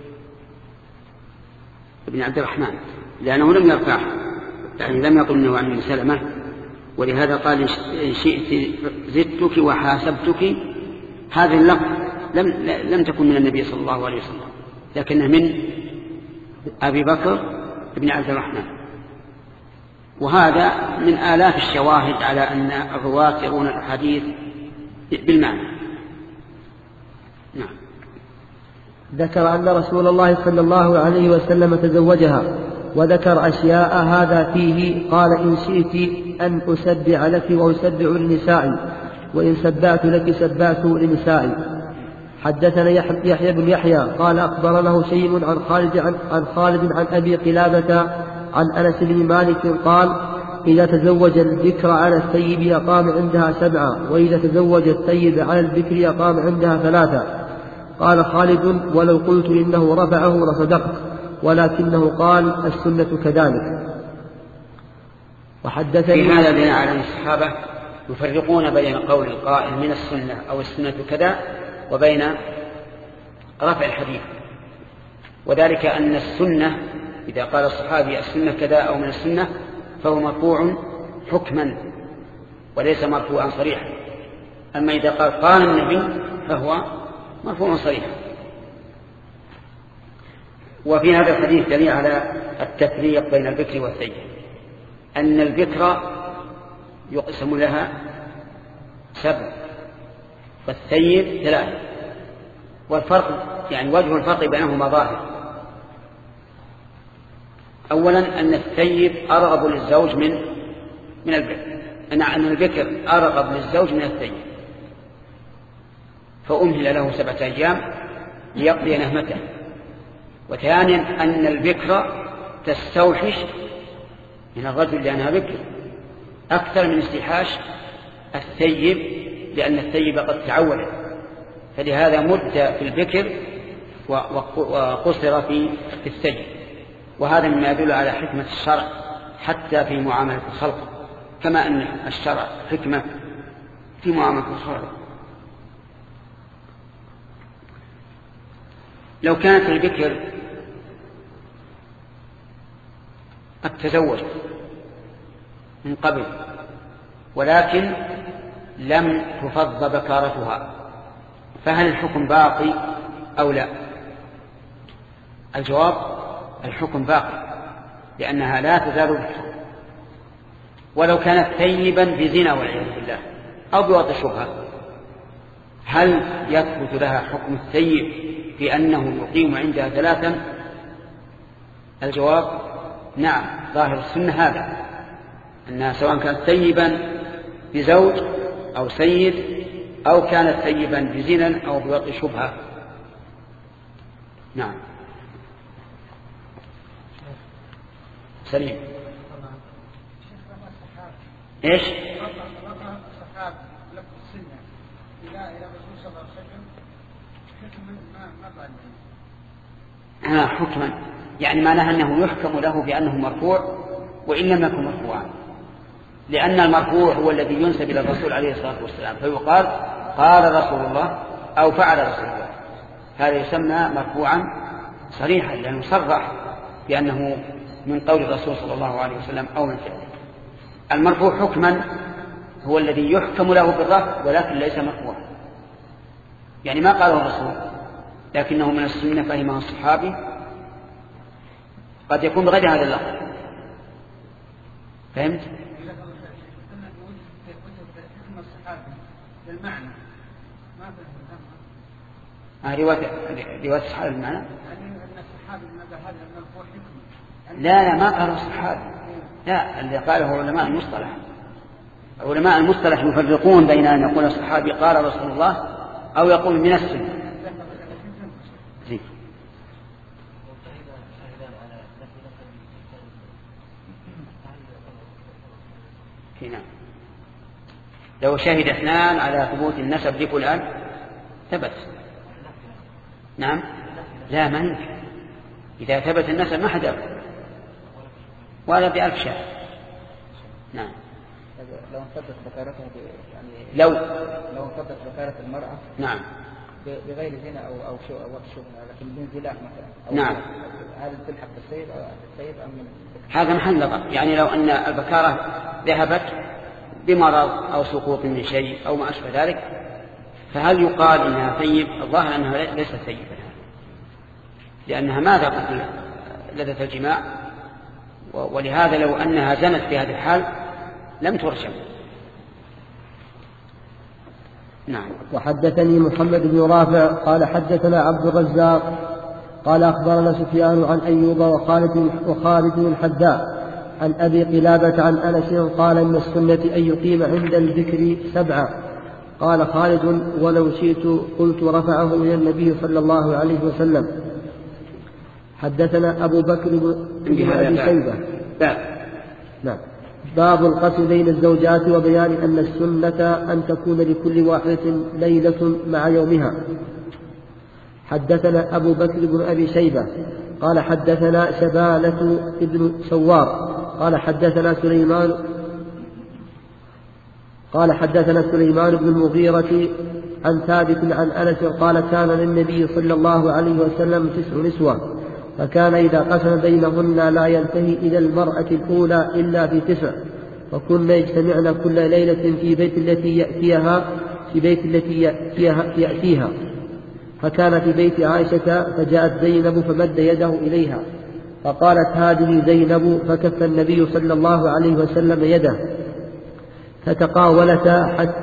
بن عبد الرحمن، لأنه لم يرفعه، يعني لم يقل أنه عن أم سلمة، ولهذا قال إن شئت زدتك وحاسبتك. هذه اللفظ لم تكن من النبي صلى الله عليه وسلم، لكنه من أبي بكر بن عبد الرحمن. وهذا من آلاف الشواهد على أن الرواة يرون الحديث بالمعنى. نعم. ذكر أن رسول الله صلى الله عليه وسلم تزوجها، وذكر أشياء هذا فيه. قال إن شئت أن أسبع لك وأسبع لنسائي، وإن سبعت لك سبعت لنسائي. حدثنا يحيى بن يحيى قال أخبرنا شيء عن خالد عن أبي قلابة عن أنس بن مالك قال إذا تزوج الذكر على الثيب أقام عندها 7، وإذا تزوج الثيب على الذكر أقام عندها 3. قال خالد ولو قلت إنه رفعه لصدقت، ولكنه قال السنة كذلك. وحدثني في هذا بناء على الصحابة يفرقون بين قول القائل من السنة أو السنة كذا وبين رفع الحديث، وذلك أن السنة إذا قال الصحابي السنة كذا أو من السنة فهو مرفوع حكما وليس مرفوعا صريحا. أما إذا قال النبي فهو مرفوع صريحا. وفي هذا الحديث دليل على التفريق بين البكر والثيب، أن البكر يقسم لها 7 والثيب 3، والفرق يعني وجه الفرق بينهما ظاهر. أولا أن الثيب أرغب للزوج من البكر، أن البكر أرغب للزوج من الثيب، فأمهل له 7 أيام ليقضي نهمته. وثانيا أن البكر تستوحش من الرجل لأنها بكر أكثر من استيحاش الثيب، لأن الثيب قد تعود، فلهذا مد في البكر وقصر في الثيب. وهذا مما يدل على حكمة الشرع حتى في معاملة الخلق، كما أن الشرع حكمة في معاملة الخلق. لو كانت البكر قد تزوجت من قبل ولكن لم تفض بكارتها، فهل الحكم باقي أو لا؟ الجواب الحكم باقي، لأنها لا تزال بكر، ولو كانت ثيبا بزنا والعياذ بالله أو بوضع شبهة، هل يثبت لها حكم الثيب في أنه يقيم عندها 3؟ الجواب نعم، ظاهر السنة هذا، أنها سواء كانت ثيبا بزوج أو سيد أو كانت ثيبا بزنا أو بوضع شبهة. نعم سليم. ايش؟ الصحاب لفظ السنة إلى الرسول صلى الله عليه وسلم ما حكما، يعني معناها أنه يحكم له بأنه مرفوع وإن لم يكن مرفوعا، لأن المرفوع هو الذي ينسب إلى الرسول عليه الصلاة والسلام، فيقال قال رسول الله أو فعل رسول الله، هذا يسمى مرفوعا صريحا لأنه صرح بأنه من قول الرسول صلى الله عليه وسلم أو من فعله. المرفوع حكما هو الذي يحكم له بالرفع ولكن ليس مرفوعا، يعني ما قاله الرسول لكنه من السنة فهمه الصحابي، قد يكون بغير هذا اللفظ. فهمت؟ رواية الصحابي المعنى؟ لا ما قاله الصحابي، لا، اللي قاله علماء المصطلح. علماء المصطلح يفرقون بين أن يقول الصحابي قال رسول الله أو يقول من السنة. هنا لو شهد 2 على ثبوت النسب لفلان ثبت. نعم لا ما يمكن، إذا ثبت النسب ما حدا ولا ب1000 شهر. نعم لو انفضت ذكارتها يعني لو انفضت ذكارة المرأة نعم بغير زنا أو شبهة لكن من زلاح مثلا نعم، هل تلحق بالسيد أم من هذا محل نظر. يعني لو أن البكارة ذهبت بمرض أو سقوط من شيء أو ما أشبه ذلك، فهل يقال إنها ثيب؟ الظاهر أنها ليست ثيبة، لأنها ما ذاقت لذة الجماع، ولهذا لو أنها زنت في هذه الحال لم ترجم. نعم. وحدثني محمد بن رافع قال حدثنا عبد الرزاق قال أخبرنا سفيان عن أيوب وخالد الحذاء عن أبي قلابة عن أنس قال إن السنة أن يقيم عند الذكر 7. قال خالد ولو شئت قلت رفعه إلى النبي صلى الله عليه وسلم. حدثنا أبو بكر بن أبي شيبة. نعم. باب القسم بين الزوجات وبيان أن السنة أن تكون لكل واحدة ليلة مع يومها. حدثنا أبو بكر بن أبي شيبة قال حدثنا شبالة ابن سوار قال حدثنا سليمان بن المغيرة عن ثابت عن أنس قال كان للنبي صلى الله عليه وسلم 9 نسوة، فكان إذا قسم بينهن لا ينتهي إلى المرأة الأولى إلا في 9، وكنا يجتمعن كل ليلة في بيت التي يأتيها فكان في بيت عائشة فجاءت زينب فمد يده إليها فقالت هذه زينب فكف النبي صلى الله عليه وسلم يده فتقاولتا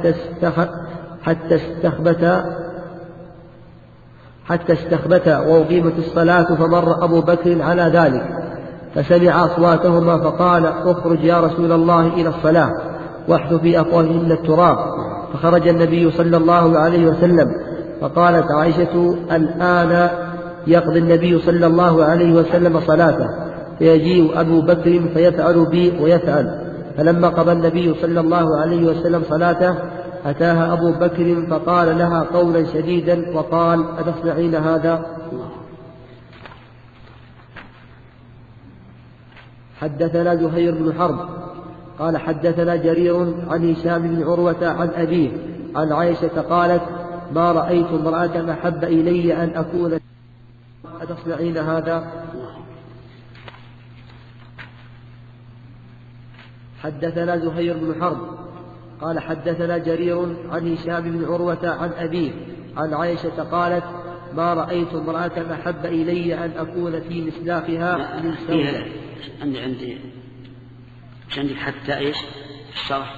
حتى استخبتا وأقيمت الصلاة فمر أبو بكر على ذلك فسمع أصواتهما فقال اخرج يا رسول الله إلى الصلاة واحث في أفواههن التراب فخرج النبي صلى الله عليه وسلم فقالت عائشة الآن يقضي النبي صلى الله عليه وسلم صلاته فيجيء أبو بكر فيفعل بي ويفعل فلما قضى النبي صلى الله عليه وسلم صلاته أتاها أبو بكر فقال لها قولا شديدا وقال أتصنعين هذا؟ حدثنا زهير بن حرب قال حدثنا جرير عن هشام بن عروة عن أبيه عن عائشة قالت ما رأيت امرأة أحب إلي أن أكون أتصنعين هذا؟ حدثنا زهير بن حرب قال حدثنا جرير عن هشام بن عروة عن أبيه عن عائشة قالت ما رأيت امرأة أحب إلي أن أكون في مسلاخها من سودة. عندي حتى إيش الشرح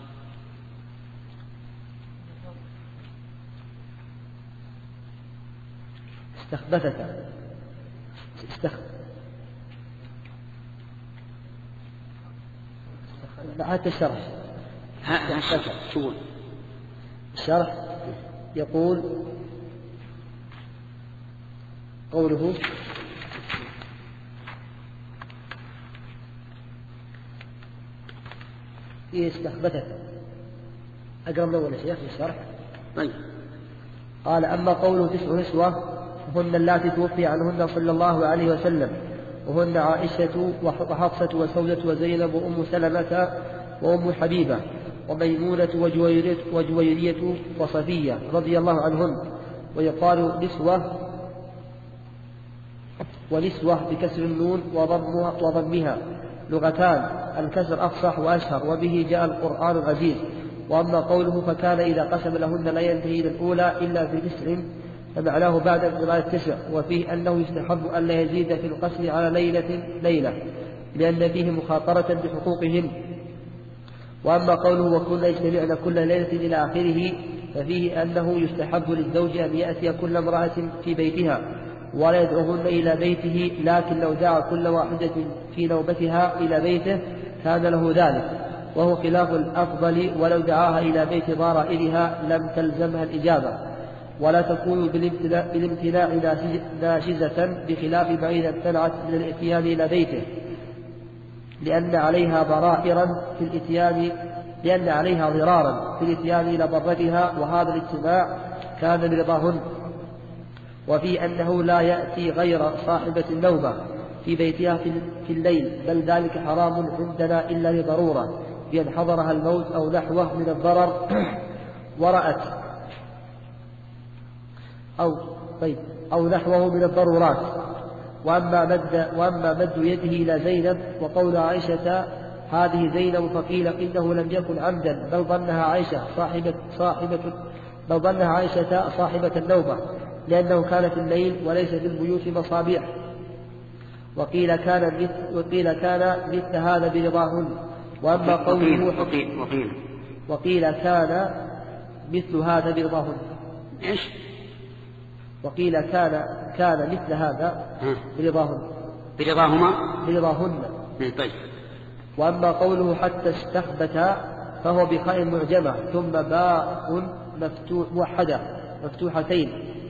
استخبثتا حتى الشرح الشرح يقول قوله استخبثت أقرب من أول شيخ في الشرح. قال أما قوله 9 نسوة هن اللاتي توفي عنهن صلى الله عليه وسلم وهن عائشة وحفصة وسودة وزينب وأم سلمة وأم حبيبة وميمونة وجويرية وصفية رضي الله عنهن ويقال نسوة ونسوة بكسر النون وضمها لغتان الكسر أفصح وأشهر وبه جاء القرآن العزيز. وأما قوله فكان إذا قسم لهن لا ينتهي إلى الأولى إلا في 9 فمعناه بعد انقضاء 9 وفيه أنه يستحب أن لا يزيد في القسم على ليلة لأن فيه مخاطرة بحقوقهن. وأما قوله وكنا يجتمعن كل ليلة إلى آخره ففيه أنه يستحب للزوج أن يأتي كل امرأة في بيتها ولا يدعوهن إلى بيته لكن لو دعا كل واحدة في نوبتها إلى بيته كان له ذلك وهو خلاف الأفضل ولو دعاها إلى بيت ضرائرها لم تلزمها الإجابة ولا تكون بالامتناع ناشزة بخلاف ما إذا امتنعت من الإتيان إلى بيته لأن عليها ضرارا في الإتيان إلى ضرتها وهذا الاجتماع كان برضاهن. وفي أنه لا يأتي غير صاحبة النوبة في بيتها في الليل بل ذلك حرام عندنا إلا لضرورة بأن حضرها الموت أو نحوه من الضرر ورأت أو نحوه من الضرورات. وأما مد يده إلى زينب وقول عائشة هذه زينب فقيل إنه لم يكن عمدا بل ظنها عائشة صاحبة النوبة لأنه كان في الليل وليس في البيوت مصابيح. وقيل كان مثل هذا برضاهن. وأما قوله وقيل كان مثل هذا برضاهن وقيل كان مثل هذا برضاهن. وأما قوله حتى استخبتا فهو بخاء معجمة ثم باء موحدة مفتوحتين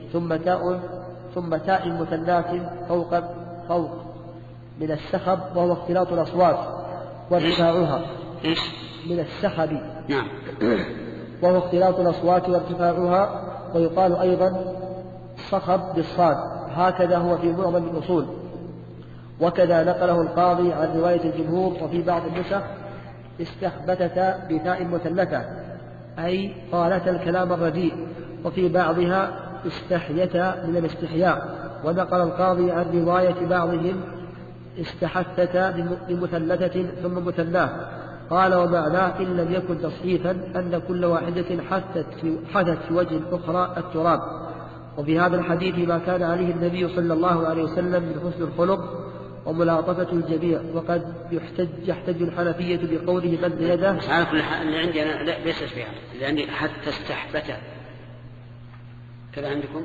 ثم تاء مثنات فوق من السخب وهو اختلاط الأصوات وارتفاعها من السخب وهو اختلاط الأصوات وارتفاعها ويقال أيضا صخب بالصاد هكذا هو في معظم الأصول. وكذا نقله القاضي عن رواية الجمهور وفي بعض النسخ استخبتتا بتاء مثلثة أي قالت الكلام الرديء وفي بعضها استحيتا من الاستحياء. ونقل القاضي عن رواية بعضهم استحثتا بمثلثة ثم مثناه قال ومعناه إن لم يكن تصحيفا أن كل واحدة حدث في وجه الأخرى التراب. وفي هذا الحديث ما كان عليه النبي صلى الله عليه وسلم من حسن الخلق وملاطفة الجميع. وقد يحتج الحنفية بقوله مد يده. مش عارف اللي عندي أنا لا ليس فيها، اللي عندي حتى استحبت كذا عندكم؟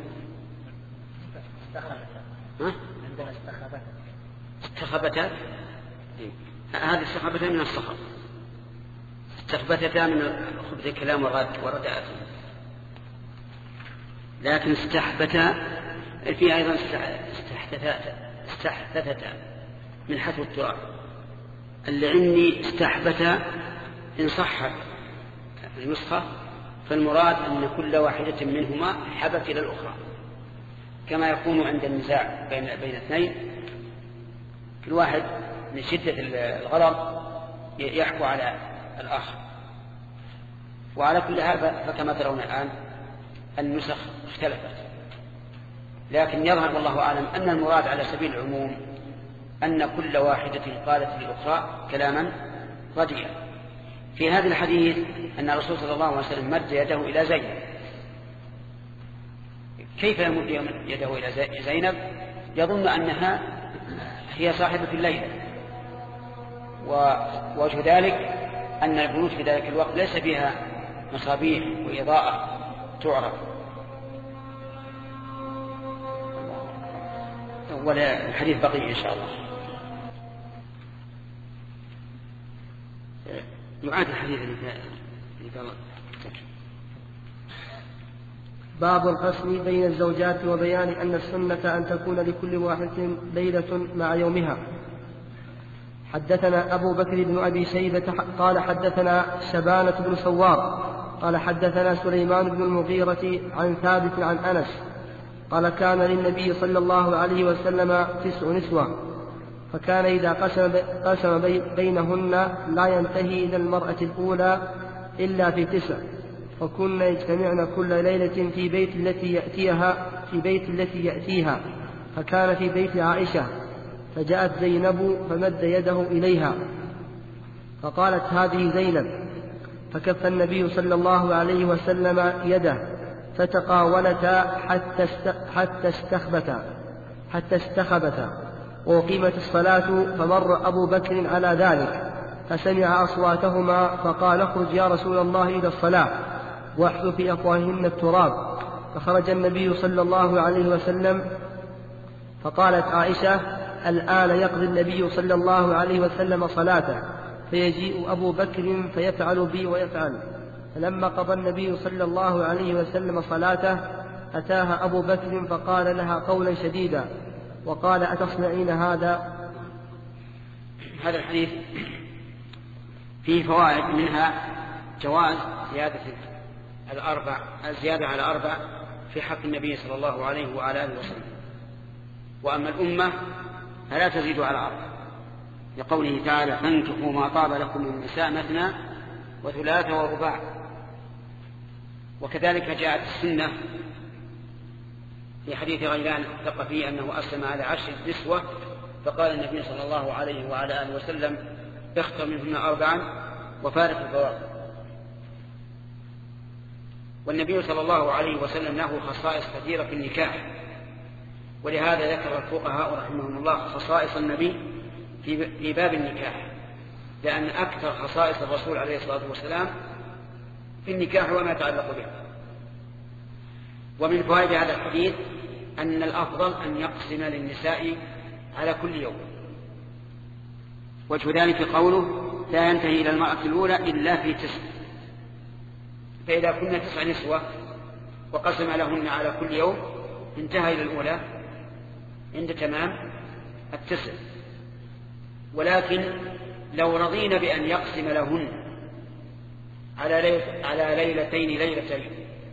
عندنا استخبتا. هذه استخبتا من الصخر، استخبتتا من خبز الكلام ورداء. لكن استحبتا في أيضا استحبتتا من حث التراب. اللي عندي استحبتا إن صحت النسخة فالمراد أن كل واحدة منهما حبت إلى الأخرى، كما يكون عند النزاع بين اثنين، كل واحد من شدة الغضب يحكو على الآخر. وعلى كل هذا فكما ترون الآن النسخ اختلفت، لكن يظهر والله أعلم أن المراد على سبيل العموم أن كل واحدة قالت للأخرى كلاما رديئا. في هذا الحديث أن الرسول صلى الله عليه وسلم مد يده إلى زينب. كيف يمد يده إلى زينب؟ يظن أنها هي صاحبة الليلة، ووجه ذلك أن البيوت في ذلك الوقت ليس فيها مصابيح وإضاءة تعرف، ولا الحديث بقي إن شاء الله. يعاد الحديث اللي قال. باب القسم بين الزوجات وبيان أن السنة أن تكون لكل واحدة ليلة مع يومها. حدثنا أبو بكر بن أبي شيبة قال حدثنا شبانة بن سوار قال حدثنا سليمان بن المغيرة عن ثابت عن أنس قال كان للنبي صلى الله عليه وسلم 9 نسوة، فكان إذا قسم بينهن لا ينتهي إلى المرأة الأولى إلا في 9، وكن يجتمعن كل ليلة في بيت التي يأتيها، فكان في بيت عائشة، فجاءت زينب فمد يده إليها فقالت هذه زينب، فكف النبي صلى الله عليه وسلم يده، فتقاولتا حتى استخبتا، وأقيمت الصلاة، فمر أبو بكر على ذلك فسمع أصواتهما فقال اخرج يا رسول الله إلى الصلاة واحذ في أفواههن التراب، فخرج النبي صلى الله عليه وسلم. فقالت عائشة الآن يقضي النبي صلى الله عليه وسلم صلاته، فيجيء أبو بكر فيفعل بي ويفعل. فلما قضى النبي صلى الله عليه وسلم صلاته أتاها أبو بكر فقال لها قولا شديدا وقال أتصنعين هذا؟ هذا الحديث فيه فوائد، منها جواز الزيادة على 4 في حق النبي صلى الله عليه وعلى آله وسلم، وأما الأمة فلا تزيد على 4، لقوله تعالى فانكحوا ما طاب لكم من النساء مثنى وثلاث ورباع. وكذلك جاءت السنة في حديث غيلان الثقفي أنه أسلم على 10 نسوة، فقال النبي صلى الله عليه وعلى آله وسلم اختر منهن 4 وفارق البواقي. والنبي صلى الله عليه وسلم له خصائص كثيرة في النكاح، ولهذا ذكر الفقهاء رحمهم الله خصائص النبي في باب النكاح، لأن أكثر خصائص الرسول عليه الصلاة والسلام في النكاح وما يتعلق به. ومن فوائد هذا الحديث أن الأفضل أن يقسم للنساء على كل يوم. وجه ذلك قوله لا ينتهي إلى المرأة الأولى إلا في 9، فإذا كنا 9 نسوة وقسم لهن على كل يوم انتهى إلى الأولى عند تمام 9. ولكن لو رضينا بأن يقسم لهن على ليلتين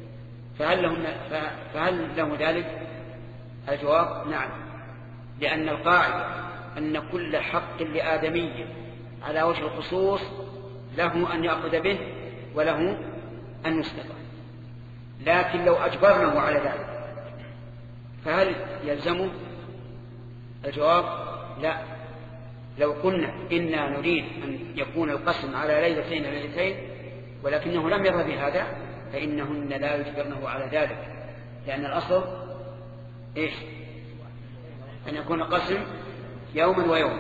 فهل له ذلك؟ الجواب نعم، لأن القاعدة أن كل حق لآدمي على وجه الخصوص له أن يأخذ به وله أن يسقطه. لكن لو أجبرناه على ذلك فهل يلزمه؟ الجواب لا، لو قلنا إنا نريد أن يكون القسم على ليلتين ليلتين ولكنه لم يرد بهذا فإنهن لا يجبرنه على ذلك، لأن الأصل إيش؟ أن يكون القسم يوما ويوما.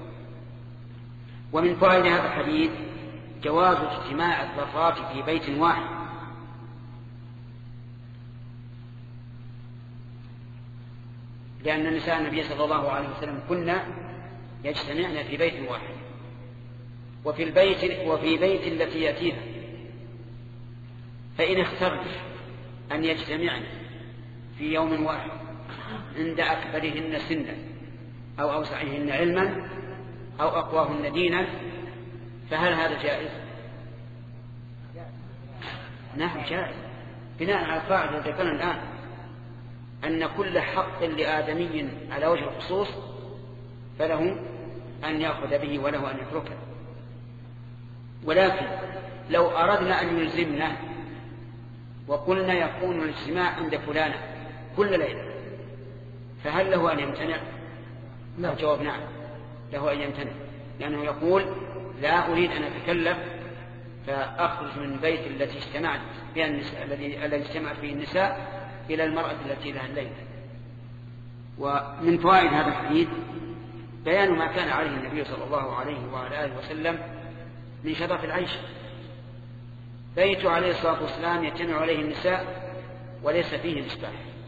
ومن فوائد هذا الحديث جواز اجتماع الضرات في بيت واحد، لأن نساء النبي صلى الله عليه وسلم كنا يجتمعن في بيت واحد، وفي بيت التي يأتيها، فإن اخترت أن يجتمعن في يوم واحد عند أكبرهن سنا أو أوسعهن علما أو أقواهن دينا فهل هذا جائز؟ نعم جائز، بناء على القاعدة التي ذكرنا الآن أن كل حق لآدمي على وجه الخصوص فله أن يأخذ به وله أن يتركه. ولكن لو أردنا أن نلزمنا وقلنا يكون الاجتماع عند فلانة كل ليلة فهل له أن يمتنع؟ الجواب نعم، له أن يمتنع، لأنه يقول لا أريد أن أتكلف فأخرج من بيت التي اجتمعت فيها النساء الذي اجتمع فيه النساء إلى المرأة التي لها الليلة. ومن فوائد هذا الحديث بيان ما كان عليه النبي صلى الله عليه وعلى آله وسلم من شرف العيش. بيت عليه الصلاة والسلام يجتمع عليه النساء وليس فيه مصباح،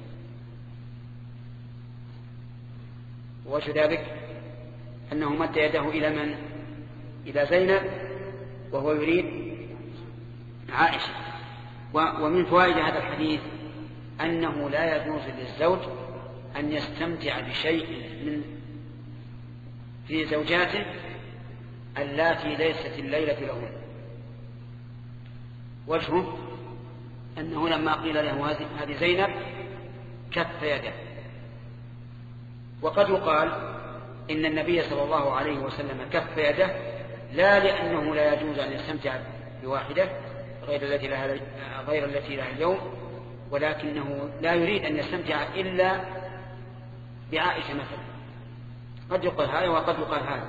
ووجه ذلك أنه مد يده إلى من؟ إلى زينب وهو يريد عائشة. ومن فوائد هذا الحديث أنه لا يجوز للزوج أن يستمتع بشيء من في زوجاته اللاتي ليست الليلة لهن. وجهه أنه لما قيل له هذه زينب كف يده. وقد يقال إن النبي صلى الله عليه وسلم كف يده لا لأنه لا يجوز أن يستمتع بواحدة غير التي لها اليوم، ولكنه لا يريد أن يستمتع إلا بعائشة مثلا. قد يقال هذا وقد يقال هذا،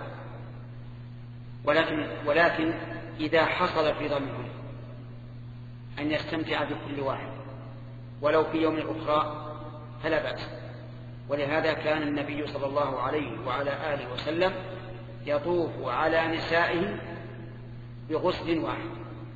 ولكن إذا حصل في ظنه أن يستمتع بكل واحد ولو في يوم الأخرى فلا بأس. ولهذا كان النبي صلى الله عليه وعلى آله وسلم يطوف على نسائه بغسل واحد.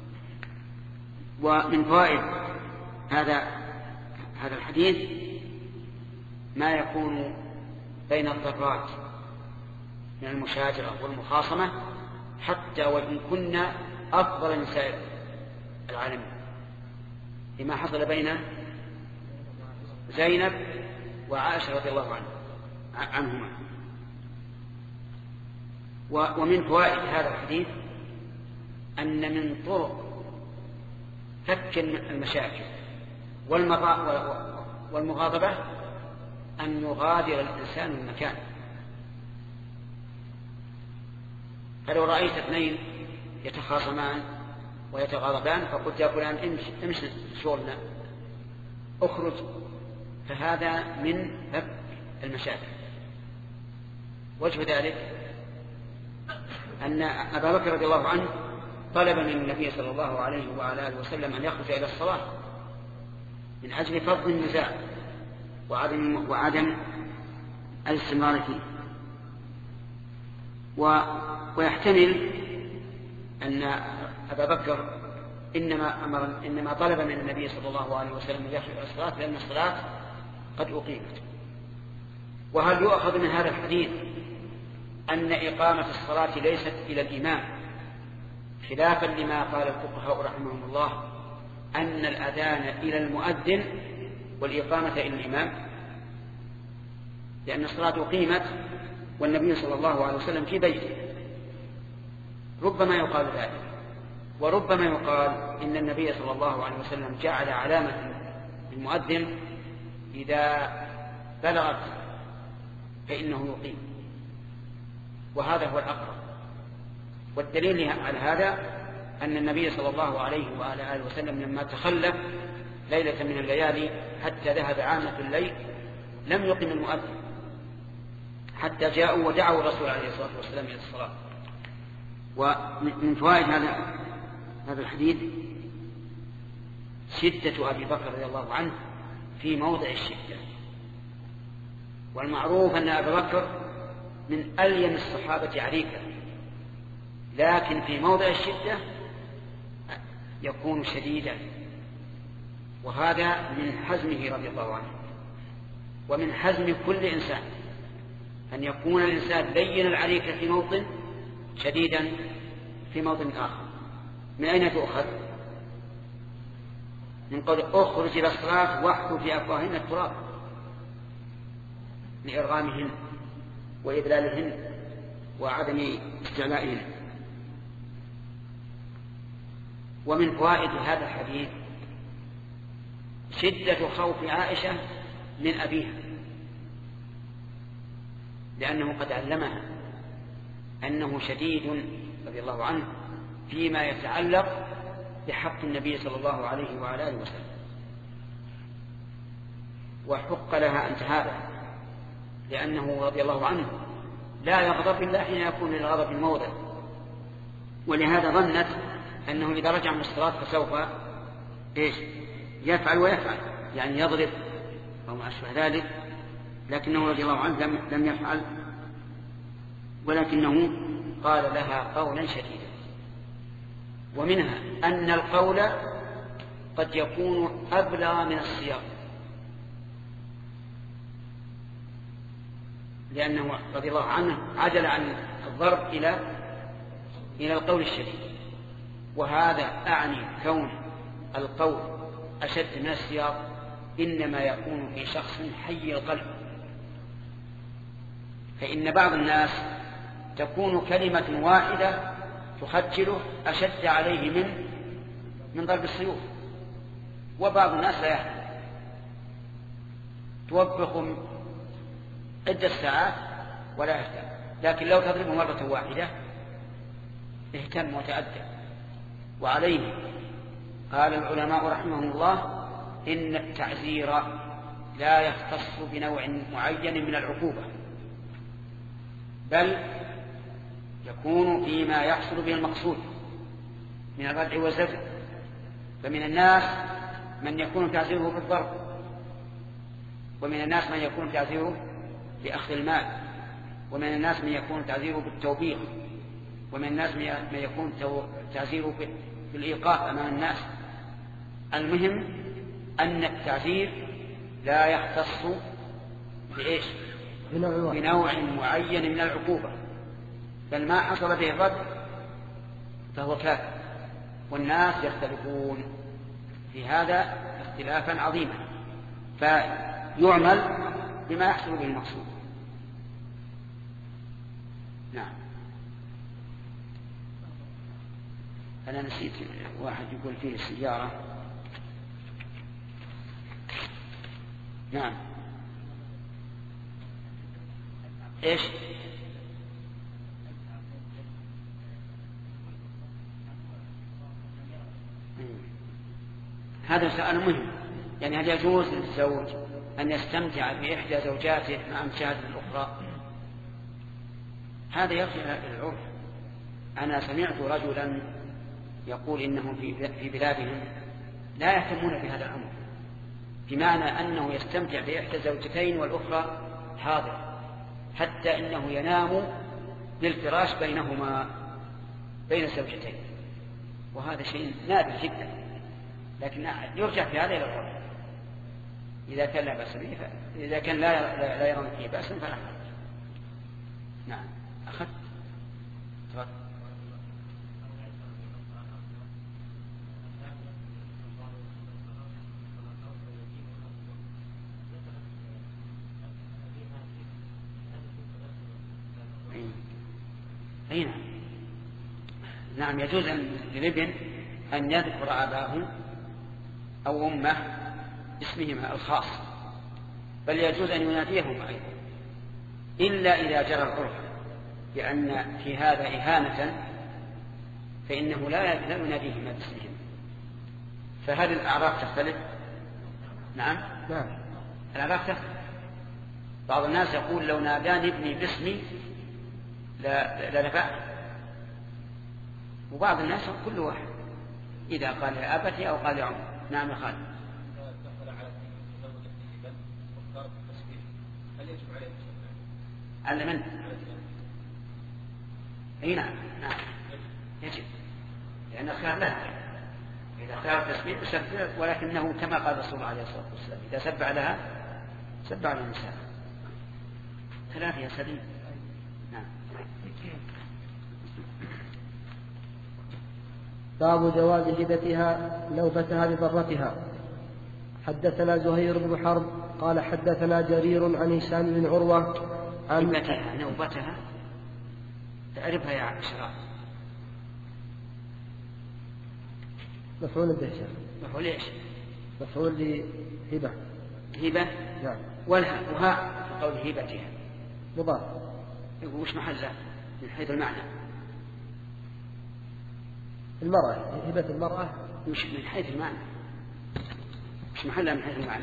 ومن فوائد هذا الحديث ما يكون بين الضرات من المشاجرة والمخاصمة حتى وإن كنا أفضل نساء العالمين، لما حصل بين زينب وعائشة رضي الله عنهما. ومن فوائد هذا الحديث أن من طرق فك المشاكل والمغاضبة أن يغادر الإنسان المكان. فلو رأيت اثنين يتخاصمان ويتغاضبان فقلت يا فلان امشي شغلنا اخرج، فهذا من فك المشاكل. وجه ذلك أن أبا بكر رضي الله عنه طلب من النبي صلى الله عليه وعلى آله وسلم أن يخرج إلى الصلاة من أجل فرض النزاع وعدم الاستمرار فيه. ويحتمل أن أبا بكر إنما طلب من النبي صلى الله عليه وسلم أن يخرج إلى الصلاة لأن الصلاة قد أقيمت. وهل يؤخذ من هذا الحديث أن إقامة الصلاة ليست إلى الإمام، خلافا لما قال الفقهاء رحمهم الله أن الأذان إلى المؤذن والإقامة إلى الإمام، لأن الصلاة أقيمت والنبي صلى الله عليه وسلم في بيته. ربما يقال ذلك، وربما يقال إن النبي صلى الله عليه وسلم جعل علامة المؤذن إذا بلغت فإنه يقيم، وهذا هو الأقرب. والدليل على هذا أن النبي صلى الله عليه وعلى آله وسلم لما تخلف ليلة من الليالي حتى ذهب عامة الليل لم يقم المؤذن حتى جاءوا ودعوا الرسول عليه الصلاة والسلام إلى الصلاة. ومن فوائد هذا الحديث شدة أبي بكر رضي الله عنه في موضع الشدة. والمعروف أن أبا بكر من ألين الصحابة عريكا، لكن في موضع الشدة يكون شديدا، وهذا من حزمه رضي الله عنه. ومن حزم كل إنسان أن يكون الإنسان لين العريكة في موطن، شديدا في موطن آخر. من أين تؤخذ؟ من قول أخرج إلى الصلاة واحثوا في أفواههن التراب لإرغامهن وإذلالهن وعدم استعلائهن. ومن فوائد هذا الحديث شدة خوف عائشة من أبيها، لأنه قد علمها أنه شديد رضي الله عنه فيما يتعلق بحق النبي صلى الله عليه وعلى آله وسلم، وحق لها أن تهابه، لأنه رضي الله عنه لا يغضب إلا حين يكون للغضب الموضع. ولهذا ظنت أنه إذا رجع من الصلاة فسوف يفعل ويفعل، يعني يضرب أو ما أشبه ذلك، لكنه رضي الله عنه لم يفعل، ولكنه قال لها قولا شديدا. ومنها أن القول قد يكون أبلغ من الصياغة، لأنه رضي الله عنه عجل عن الضرب إلى القول الشديد. وهذا أعني كون القول أشد من السياق إنما يكون في شخص حي القلب. فإن بعض الناس تكون كلمة واحدة تخجله أشد عليه من ضرب السيوف، وبعض الناس لا يهتم، توبخ عدة ساعات ولا يهتم، لكن لو تضربه مرة واحدة اهتم وتأدب. وعليه قال العلماء رحمهم الله إن التعزير لا يختص بنوع معين من العقوبة، بل يكون فيما يحصل به المقصود من الردع والزجر. فمن الناس من يكون تعزيره بالضرب، ومن الناس من يكون تعزيره بأخذ المال، ومن الناس من يكون تعزيره بالتوبيخ، ومن الناس من يكون تعزيره بالإيقاف أمام الناس. المهم أن التعزير لا يختص بنوع معين من العقوبة، بل ما حصل به الرد فهو كافر. والناس يختلفون في هذا اختلافا عظيما، فيعمل بما يحصل به المقصود. نعم. أنا نسيت واحد يقول فيه السيارة. نعم. إيش؟ هذا سؤال مهم. يعني هل يجوز للزوج أن يستمتع بإحدى زوجاته مع مشاهدة الأخرى؟ هذا يرجع إلى العرف. أنا سمعت رجلا يقول إنهم في بلادهم لا يهتمون بهذا الأمر، بمعنى أنه يستمتع بإحدى زوجتين والأخرى حاضر، حتى إنه ينام للفراش بين الزوجتين، وهذا شيء نادر جدا. لكن يرجع في هذا إلى العرف. إذا كان لا بأس به، إذا كان لا يرون فيه بأسا فلا حرج. نعم. أخذت هنا. نعم. يجوز للابن أن يذكر أباه أو أمه اسمهما الخاص، بل يجوز أن يناديهما أيضا، إلا إذا جرى العرف لأن في هذا إهانة، فإنه لا يناديهما باسمهما. فهل الأعراف تختلف؟ نعم. الأعراف تختلف. بعض الناس يقول لو ناداني ابني باسمي لنفعت، وبعض الناس كل واحد إذا قال يا أبتي أو قال يا عمر. نعم يا خالد. على من؟ اي نعم يجب، لأن الخيار لا، إذا اختار التسبيح يسبح، ولكنه كما قال الرسول عليه الصلاة والسلام إذا سبع لها سبع للنساء. ثلاثة يا سليم. نعم. باب جواز هبتها نوبتها لضرتها. حدثنا زهير بن حرب قال حدثنا جرير عن هشام بن عروة عن هبتها نوبتها تعرفها يا عشرة. مفعول به شيخ. مفعول ايش؟ مفعول لهبة. هبة. نعم. والها وها قول هبتها مضاف. وش محله من حيث المعنى؟ المرأة، هبة المرأة مش من حيث المعنى، مش محلها من حيث المعنى.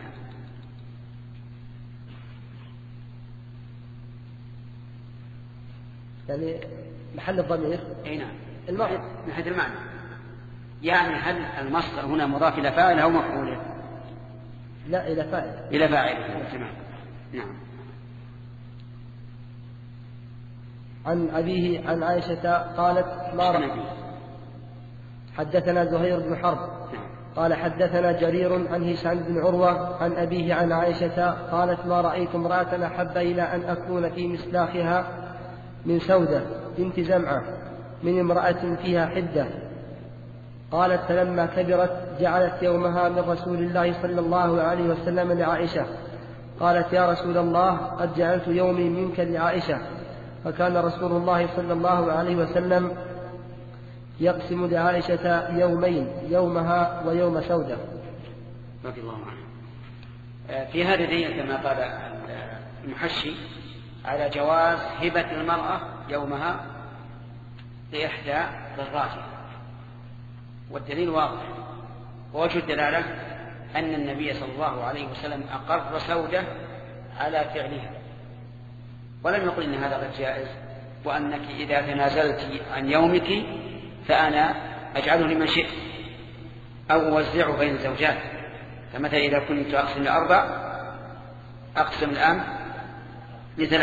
يعني محل الضمير. اي نعم. المرأة من حيث المعنى، يعني هل المصدر هنا مضاف إلى فاعل أو مفعول؟ لا، إلى فاعل. إلى فاعل. تمام. نعم. عن أبيه عن عائشة قالت ما رأيت. حدثنا زهير بن حرب قال حدثنا جرير عن هشام بن عروة عن أبيه عن عائشة قالت ما رأيت امرأة أحب إلى أن أكون في مسلاخها من سودة بنت زمعة من امرأة فيها حدة. قالت فلما كبرت جعلت يومها من رسول الله صلى الله عليه وسلم لعائشة. قالت يا رسول الله قد جعلت يومي منك لعائشة. فكان رسول الله صلى الله عليه وسلم يقسم لعائشة يومين، يومها ويوم سودة. رضي الله عنه. في هذا الدليل كما قال المحشي على جواز هبة المرأة يومها لإحدى ضراتها، والدليل واضح. ووجه الدلالة أن النبي صلى الله عليه وسلم أقر سودة على فعلها، ولم يقل إن هذا غير جائز، وأنك إذا تنازلت عن يومك فأنا أجعله لمن شئت أو أوزعه بين الزوجات. فمثلا إذا كنت أقسم ل4 أقسم الآن ل3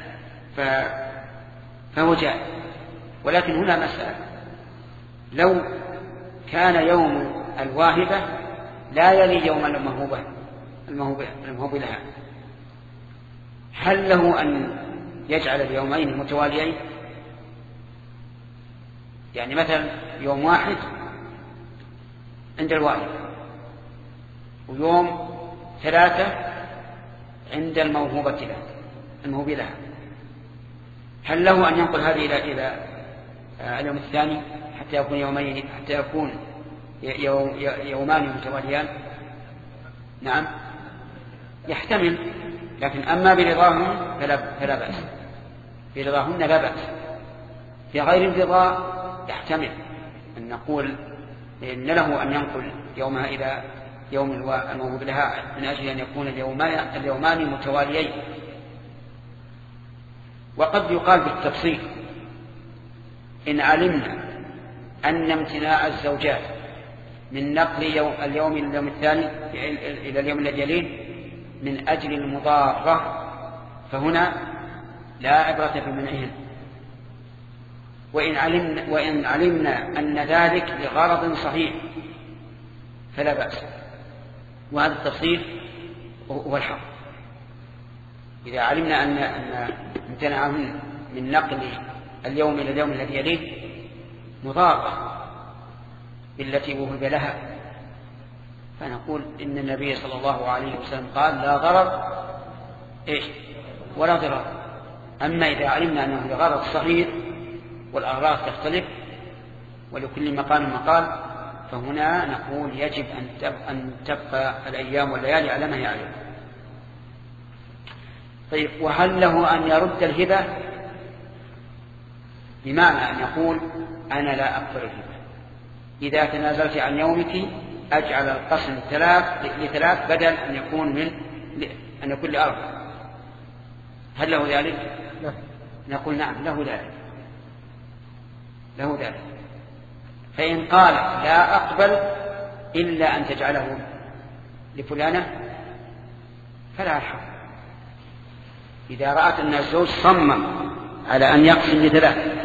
فهو جائز. ولكن هنا مسألة، لو كان يوم الواهبة لا يلي يوم الموهوب لها، هل له أن يجعل اليومين متواليين؟ يعني مثلا يوم واحد عند الواهب ويوم 3 عند الموهوب لها، هل له أن ينقل هذه إلى اليوم الثاني حتى يكون يومين، حتى يكون يومان متواليان؟ نعم يحتمل، لكن أما برضاهم فلا بأس، برضاهن لا بأس. في غير الرضا يحتمل أن نقول إن له أن ينقل يومها إلى يوم الموهوب لها من أجل أن يكون اليومان متواليين. وقد يقال بالتفصيل إن علمنا أن امتناع الزوجات من نقل اليوم إلى اليوم الثاني إلى اليوم الذي يليه من أجل المضارة فهنا لا عبرة بمنعهن، وإن علمنا أن ذلك لغرض صحيح فلا بأس. وهذا التفصيل هو الحق. إذا علمنا أن امتناعهن من نقل اليوم إلى اليوم الذي يليه مضارة بالتي وهب لها، فنقول إن النبي صلى الله عليه وسلم قال لا ضرر ولا ضرر. أما إذا علمنا أنه لغرض صغير والأغراض تختلف ولكل مقام مقال، فهنا نقول يجب أن تبقى الأيام والليالي على ما هي عليه. طيب، وهل له أن يرد الهبة؟ بمعنى أن يقول أنا لا أقبل الهبة، إذا تنازلت عن يومك أجعل القسم ل3 بدل أن يكون ل4. هل له ذلك؟ لا. نقول نعم له ذلك، له ذلك. فإن قال لا أقبل إلا أن تجعله لفلانة فلا الحق. إذا رأت أن الزوج صمم على أن يقسم لثلاث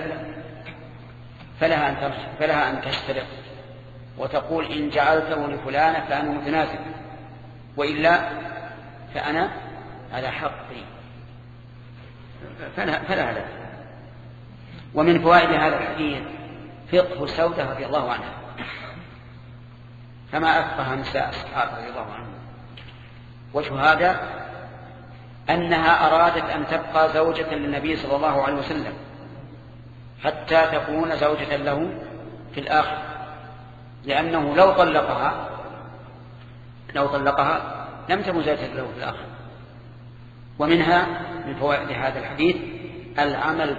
فلها أن تشترط وتقول إن جعلته لفلانة فأنا متنازل، وإلا فأنا على حقي، فلها لا. ومن فوائد هذا الحديث فقه سودة رضي الله عنها، كما أفقه نساء الصحابة رضي الله عنهم. وجه هذا أنها أرادت أن تبقى زوجة للنبي صلى الله عليه وسلم حتى تكون زوجة له في الآخر، لأنه لو طلقها لم تكن زوجة له في الآخر. ومنها من فوائد هذا الحديث العمل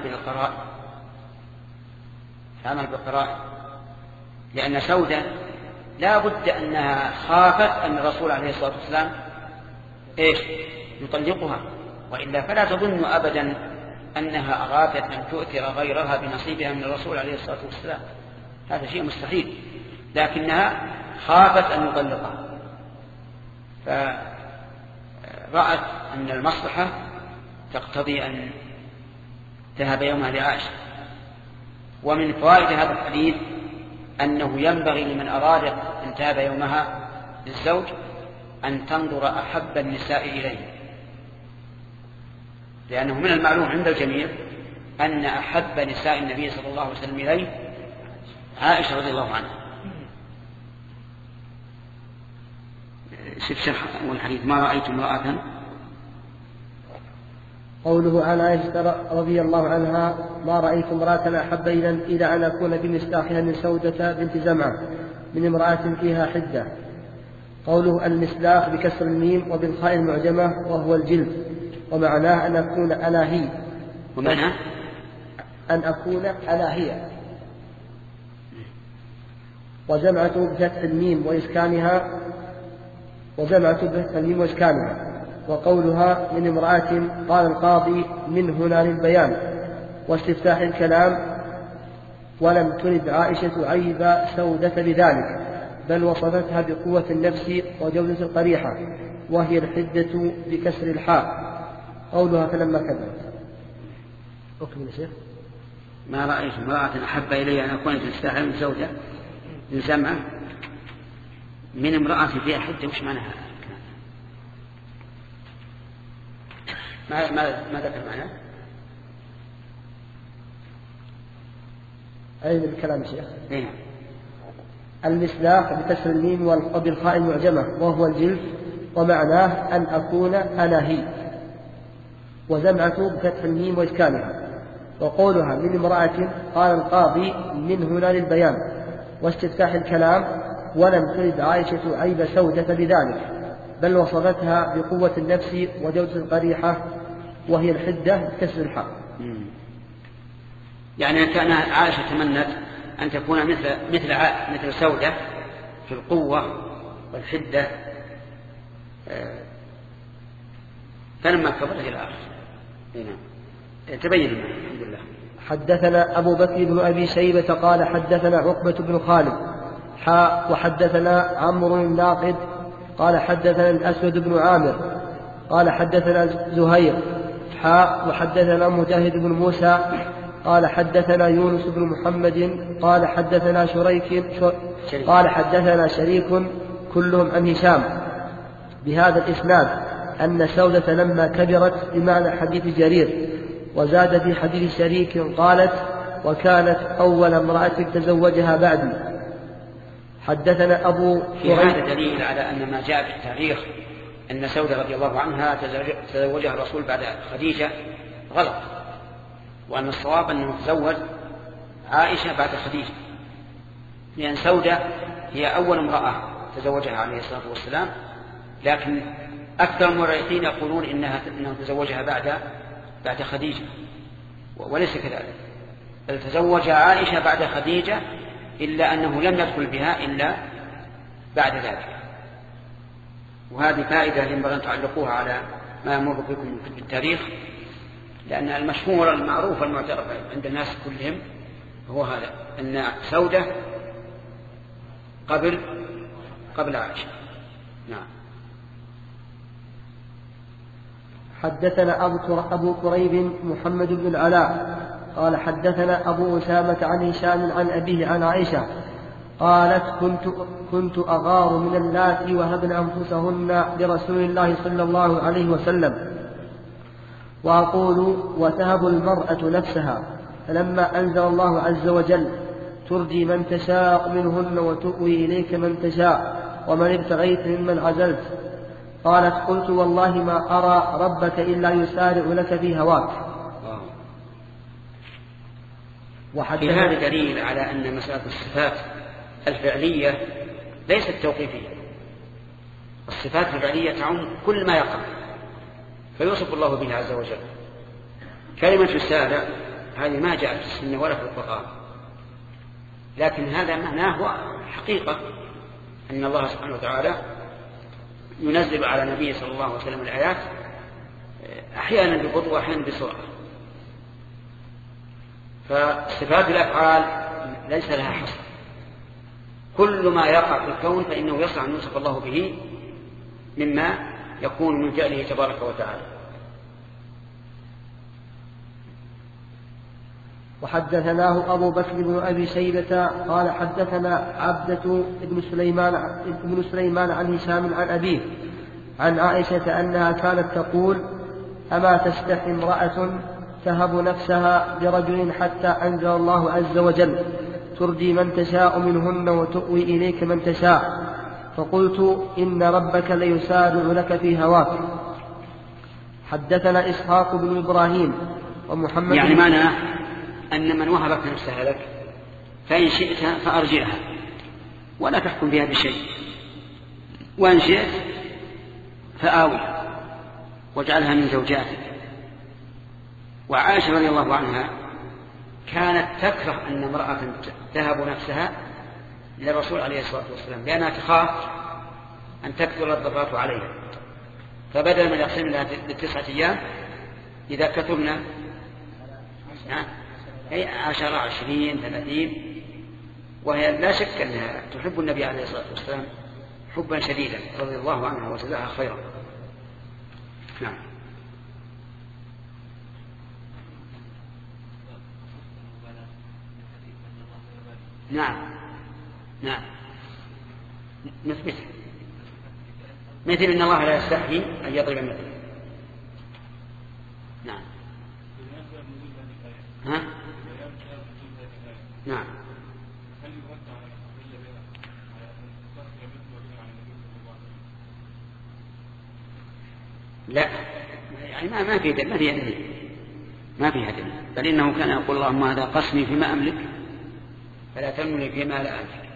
بالقرائن، لأن سودة لا بد أنها خافت أن الرسول عليه الصلاة والسلام يطلقها، وإلا فلا تظن أبدا أنها أرادت أن تؤثر غيرها بنصيبها من الرسول عليه الصلاة والسلام، هذا شيء مستحيل، لكنها خافت أن يطلقها، فرأت أن المصلحة تقتضي أن تذهب يومها لعائشة. ومن فوائد هذا الحديث أنه ينبغي لمن أراد أن تذهب يومها للزوج أن تنظر أحب النساء إليه، لأنه من المعلوم عند الجميع أن أحب نساء النبي صلى الله عليه وسلم إليه عائشة رضي الله عنها. شرح والحديث ما رأيت امرأة. قوله عن عائشة رضي الله عنها ما رأيت امرأة أحب إلى أن أكون بمسلاخها من سودة بنت زمعة من امرأة فيها حدة. قوله المسلاخ بكسر الميم وبالخاء المعجمة وهو الجلد، ومعناه أن أكون أنا هي، ومعناه أن أكون أنا هي. وجمعة بفتح الميم وإسكانها وقولها من امرأة قال القاضي من هنا للبيان واستفتاح الكلام. ولم ترد عائشة عيب سودة بذلك، بل وصفتها بقوة النفس وجودة القريحة، وهي الحدة بكسر الحاء. قولها فلما كذبت. أكمل يا شيخ. ما رأيت امرأة أحب إلي أن أكون تستحي من زوجة من زمعة من امرأة فيها حدة. وش معناها؟ ما ذكر معناه؟ أين الكلام يا شيخ؟ نعم. المسلاخ بكسر الميم وبالخاء المعجمة وهو الجلد، ومعناه أن أكون أنا هي. وزمعة بفتح الميم وإسكانها. وقولها من امرأة قال القاضي من هنا للبيان واستفتاح الكلام. ولم ترد عائشة عيب سودة بذلك، بل وصفتها بقوة النفس وجودة القريحة، وهي الحدة بكسر الحاء. يعني كان عائشة تمنت أن تكون مثل سودة في القوة والحدة، فلما كبرت إلى آخر تبين الحمد لله. حدثنا أبو بكر بن أبي شيبة قال حدثنا عقبة بن خالد وحدثنا عمرو الناقد قال حدثنا الأسود بن عامر قال حدثنا زهير وحدثنا مجاهد بن موسى قال حدثنا يونس بن محمد قال حدثنا قال حدثنا شريك كلهم عن هشام بهذا الإسناد أن سودة لما كبرت بمعنى حديث جرير. وزاد في حديث شريك قالت وكانت أول امرأة تزوجها بعدي. حدثنا أبو في هذا دليل على أن ما جاء في التاريخ أن سودة رضي الله عنها تزوجها الرسول بعد خديجة غلط، وأن الصواب أنه تزوج عائشة بعد خديجة، لأن سودة هي أول امرأة تزوجها عليه الصلاة والسلام، لكن أكثر المؤرخين يقولون إنه تزوجها بعد خديجة، وليس كذلك، بل تزوج عائشة بعد خديجة، إلا أنه لم يدخل بها إلا بعد ذلك. وهذه فائدة ينبغي أن تعلقوها على ما يمر بكم في التاريخ، لأن المشهور المعروف المعترف عند الناس كلهم هو هذا، أن سودة قبل عائشة. نعم. حدثنا أبو كريب محمد بن العلاء قال حدثنا أبو أسامة عن هشام عن أبيه عن عائشة قالت كنت أغار من اللاتي وهبن أنفسهن لرسول الله صلى الله عليه وسلم وأقول وتهب المرأة نفسها، فلما أنزل الله عز وجل ترجي من تشاء منهن وتؤوي إليك من تشاء ومن ابتغيت ممن عزلت، قالت قلت والله ما أرى ربك إلا يسارع لك في هواك. في هذا دليل على أن مسألة الصفات الفعلية ليست توقيفية. الصفات الفعلية تعم كل ما يقع فيوصف الله به عز وجل. كلمة يسارع هذه ما جاءت في السنة ولا في القرآن، لكن هذا معناه هو حقيقة أن الله سبحانه وتعالى ينزل على نبيه صلى الله عليه وسلم الآيات أحيانا ببطء وأحيانا بسرعة. فصفات الأفعال ليس لها حصر، كل ما يقع في الكون فإنه يصح أن يوصف الله به مما يكون من فعله تبارك وتعالى. وحدثناه أبو بكر بن أبي شيبة قال حدثنا عبدة بن سليمان عن هشام عن أبيه عن عائشة أنها كانت تقول أما تستحي امرأة تهب نفسها لرجل حتى أنزل الله عز وجل ترجي من تشاء منهن وتؤوي إليك من تشاء، فقلت إن ربك ليسارع لك في هواك. حدثنا إسحاق بن إبراهيم ومحمد يعني معنى أن من وهبت نفسها لك فإن شئت فأرجعها ولا تحكم بها بشيء، وإن شئت فآوها واجعلها من زوجاتك. وعائشة رضي الله عنها كانت تكره أن امرأة تهب نفسها للرسول عليه الصلاة والسلام لأنها تخاف أن تكثر الضربات عليها، فبدل من يقسم لها ل9 أيام إذا كثرنا 10 20 30، وهي لا شك أنها تحب النبي عليه الصلاة والسلام حبا شديدا رضي الله عنها وجزاها خيرا. نعم. نعم نثبت مثل إن الله لا يستحيي أن يضرب مثله. نعم. نعم. لا يعني ما في دليل، ما فيها دليل، بل إنه كان يقول اللهم هذا قسمي فيما أملك فلا تلمني فيما لا أملك.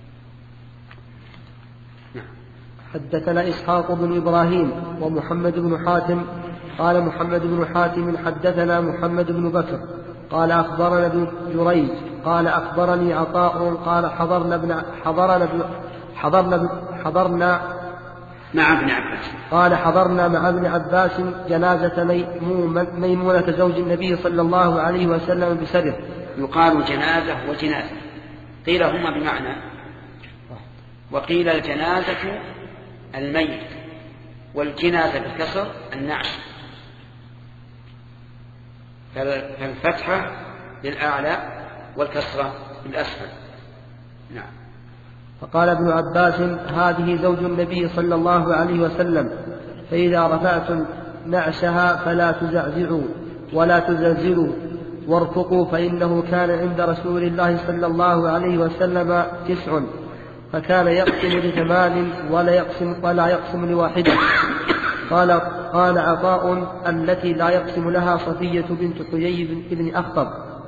نعم. حدثنا إسحاق بن إبراهيم ومحمد بن حاتم قال محمد بن حاتم حدثنا محمد بن بكر قال أخبرنا ابن جريج قال أخبرني عطاء قال حضرنا مع ابن عباس جنازة ميمونة زوج النبي صلى الله عليه وسلم بسره. يقال جنازة وجنازة، قيل هما بمعنى، وقيل الجنازة الميت والجنازة بالكسر النعش، فالفتحة للأعلى والكسرة للأسفل. نعم. فقال ابن عباس هذه زوج النبي صلى الله عليه وسلم، فإذا رفعتم نعشها فلا تزعزعوا ولا تزلزلوا وارفقوا، فإنه كان عند رسول الله صلى الله عليه وسلم 9 فكان يقسم ل8 ولا يقسم لواحدة. قال عطاء التي لا يقسم لها صفية بنت حيي بن أخطب.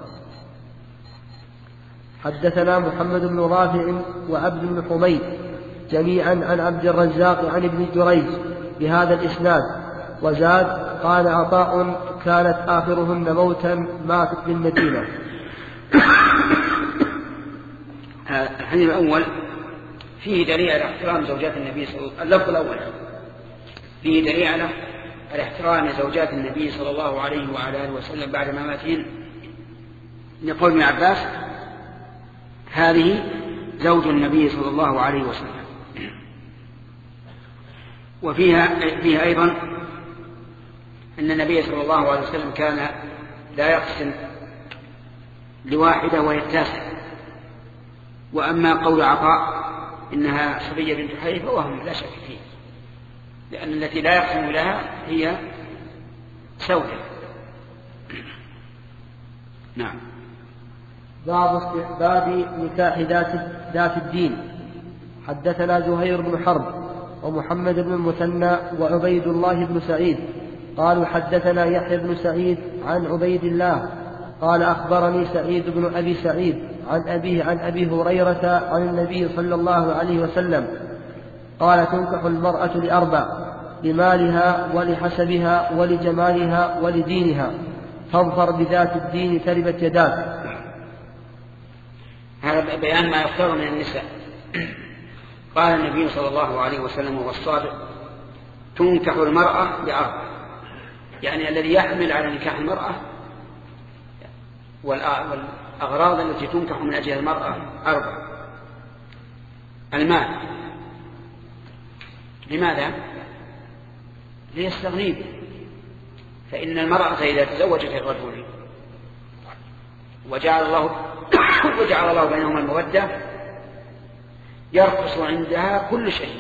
حدثنا محمد بن رافع وعبد بن حميد جميعا عن عبد الرزاق عن ابن جريج بهذا الإسناد، وزاد قال عطاء كانت آخرهن موتا ماتت بالمدينة. الحديث الأول فيه دليل على احترام زوجات النبي صلى الله عليه وسلم. اللفظ الأول فيه دليل على الاحترام زوجات النبي صلى الله عليه وعلى آله وسلم بعد مماتهن، يقول ابن عباس هذه زوج النبي صلى الله عليه وسلم. وفيها أيضا أن النبي صلى الله عليه وسلم كان لا يقسم لواحدة وهي التاسعة. وأما قول عطاء إنها صفية بنت حي فوهم لا شك فيه، لأن التي لا يقسم لها هي سودة. نعم. باب استحباب نكاح ذات الدين. حدثنا زهير بن حرب ومحمد بن المثنى وعبيد الله بن سعيد قالوا حدثنا يحيى بن سعيد عن عبيد الله قال أخبرني سعيد بن أبي سعيد عن أبيه عن أبي هريرة عن النبي صلى الله عليه وسلم قال تنكح المرأة لأربع: لمالها ولحسبها ولجمالها ولدينها، فاظفر بذات الدين تربت يداك. هذا بيان ما يختار من النساء. قال النبي صلى الله عليه وسلم وهو الصادق: تنكح المرأة لأربع، يعني الذي يحمل على نكاح المرأة والأغراض التي تنكح من أجل المرأة أربع: المال. لماذا؟ ليستغني، فإن المرأة إذا تزوجت الرجل وجعل الله بينهما المودة يرخص عندها كل شيء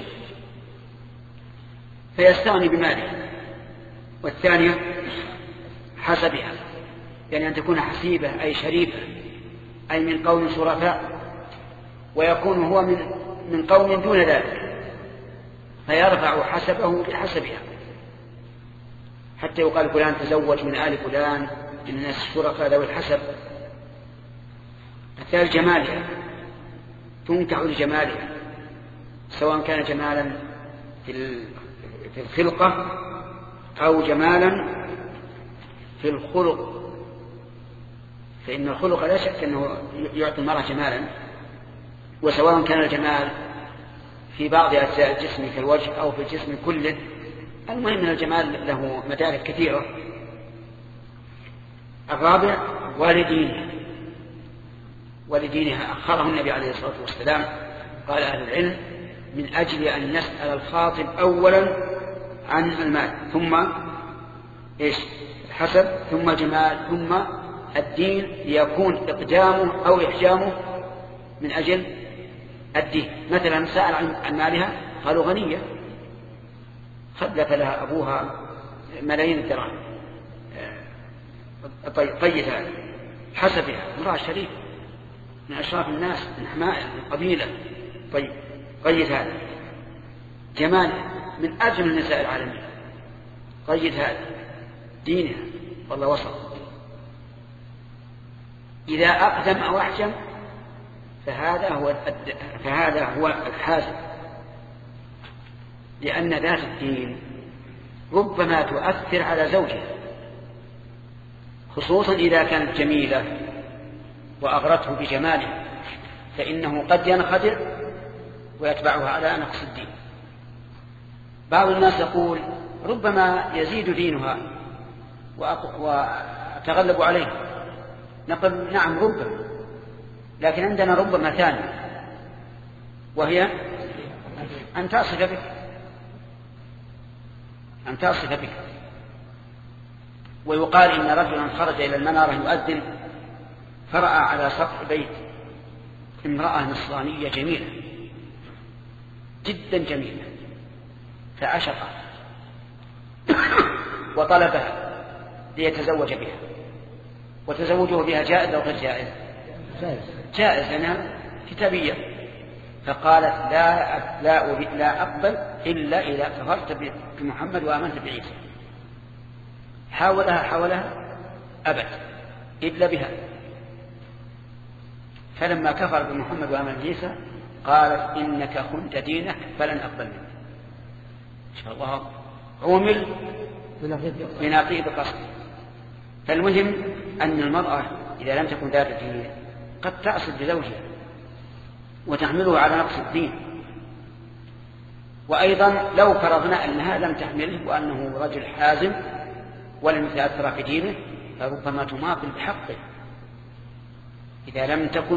فيستغني بماله. والثانية حسبها، يعني أن تكون حسيبة أي شريفة، أي من قوم شرفاء، ويكون هو من قوم دون ذلك فيرفع حسبه بحسبها، حتى يقال فلان تزوج من آل فلان من الناس الشرفاء ذوي الحسب. الثالث جمالها، تنكح لجمالها، سواء كان جمالا في الخلقة أو جمالا في الخلق، فإن الخلق لا شك أنه يعطي المرأة جمالا، وسواء كان الجمال في بعض أجزاء الجسم كالوجه أو في الجسم كله، المهم أن الجمال له مدارك كثيرة. الرابع ولدينها أخره النبي عليه الصلاة والسلام. قال أهل العلم: من أجل أن يسأل الخاطب أولا عن المال، ثم الحسب، ثم الجمال، ثم الدين، ليكون إقدامه أو إحجامه من أجل الدين. مثلا سأل عن مالها، قالوا غنية خلف لها أبوها ملايين الدراهم، طيب هذا. حسبها، امرأة شريفة من أشراف الناس، من حماية، من قبيلة، طيب هذا. جمالها، من أجمل نساء العالمين، طيب هذا. دينها، والله وسط. إذا أقدم أو أحجم فهذا هو الحاسب، لأن ذات الدين ربما تؤثر على زوجها، خصوصا إذا كانت جميلة وأغرته بجمالها، فإنه قد ينخدع ويتبعها على نقص الدين. بعض الناس يقول ربما يزيد دينها وتغلب عليه. نقول نعم ربما، لكن عندنا ربما ثانية، وهي أن تصف بك. ويقال إن رجلا خرج إلى المنارة يؤذن، فرأى على سطح بيت امرأة نصرانية جميلة جدا جميلة، فعشقها وطلبها ليتزوج بها. وتزوجه بها جائز أو غير جائز؟ جائز لأنها كتابية. فقالت لا أقبل إلا إذا كفرت بمحمد وآمنت بعيسى. حاولها أبت إلا بها. فلما كفر بمحمد وآمن بعيسى قالت إنك خنت دينك فلن أقبل منك. إن شاء الله عمل بنقيض قصد. فالمهم أن المرأة إذا لم تكن ذات دين قد تأصل بزوجها وتحمله على نقص الدين. وأيضا لو فرضنا أنها لم تحمله وأنه رجل حازم ولم يتأثر في دينه فربما تماطل بحقه إذا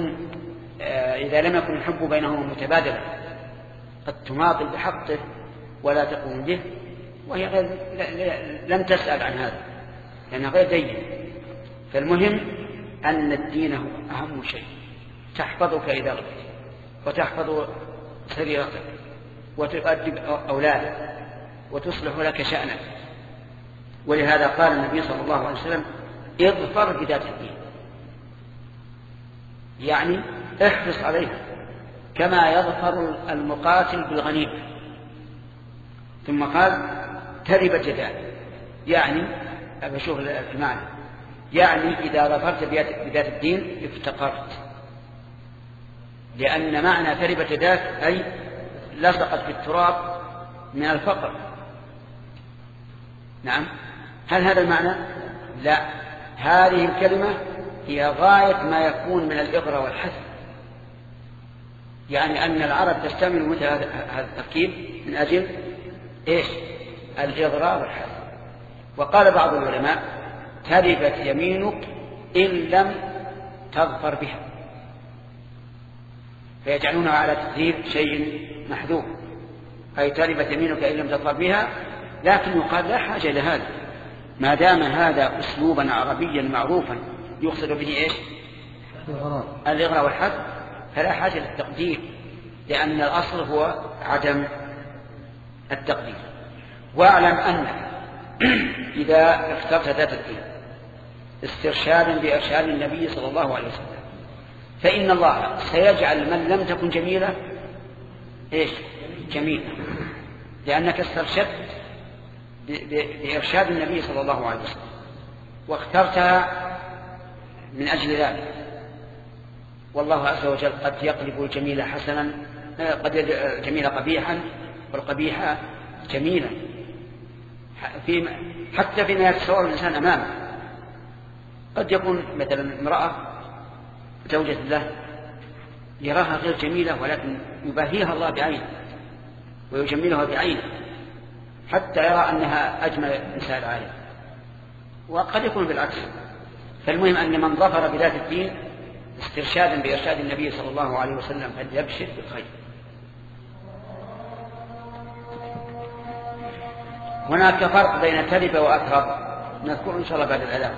لم يكن الحب بينهما متبادلا، قد تماطل بحقه ولا تقوم به وهي لم تسأل عن هذا لأنها غير دين. فالمهم أن الدين هو أهم شيء، تحفظك إذا غبت وتحفظ سريرتك وتؤدب أولادك وتصلح لك شأنك. ولهذا قال النبي صلى الله عليه وسلم اظفر بذات الدين، يعني احرص عليها كما يظفر المقاتل بالغنيمة. ثم قال تربت يداك، يعني أشوف المعنى، يعني إذا ظفرت بذات الدين افتقرت، لأن معنى تربت يداك أي لصقت في التراب من الفقر. نعم، هل هذا المعنى؟ لا، هذه الكلمة هي غاية ما يكون من الإغراء والحث، يعني أن العرب تستعمل مثل هذا التركيب من أجل إيش؟ الإغراء والحث. وقال بعض العلماء تربت يمينك إن لم تظفر بها، فيجعلونها على تقدير شيء محذوف، أي تربت يمينك إن لم تظفر بها، لكن يقال لا حاجة لهذا ما دام هذا أسلوبا عربيا معروفا يقصد به إيش؟ الإغراء والحث، فلا حاجة للتقدير، لأن الأصل هو عدم التقدير. واعلم أنك إذا اخترت ذات الدين استرشادا بإرشاد النبي صلى الله عليه وسلم فإن الله سيجعل من لم تكن جميلة إيش؟ جميلة، لأنك استرشدت بإرشاد النبي صلى الله عليه وسلم واخترتها من أجل ذلك. والله عز وجل قد يقلب الجميل حسنا، قد الجميل قبيحا والقبيح جميلا، حتى فيما يتصور الإنسان أمامه. قد يكون مثلا امرأة زوجة له يراها غير جميلة ولكن يباهيها الله بعينه ويجملها بعينه حتى يرى أنها أجمل إنسان العالم، وقد يكون بالعكس. فالمهم أن من ظفر بذات الدين استرشادا بإرشاد النبي صلى الله عليه وسلم فليبشر بالخير. هناك فرق بين ترب وأترب، نذكر إن شاء الله بعد الإعلان.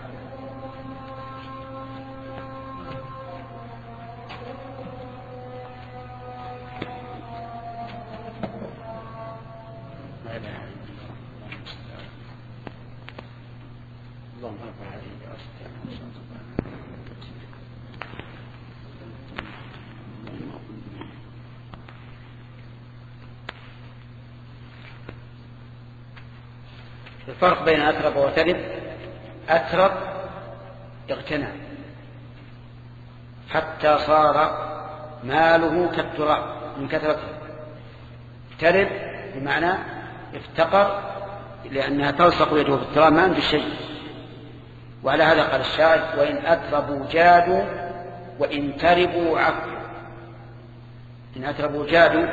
الفرق بين أترب وترب: أترب اغتنى حتى صار ماله كالتراب من كثرته، ترب بمعنى افتقر لأنها تلصق يده في التراب ما عنده شيء. وعلى هذا قال الشاعر: وإن أتربوا جادوا وإن تربوا عفوا. إن أتربوا جادوا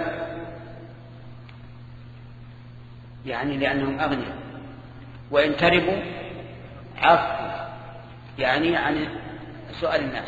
يعني لأنهم أغنياء، وإن تربوا عفوا يعني عن سؤال الناس.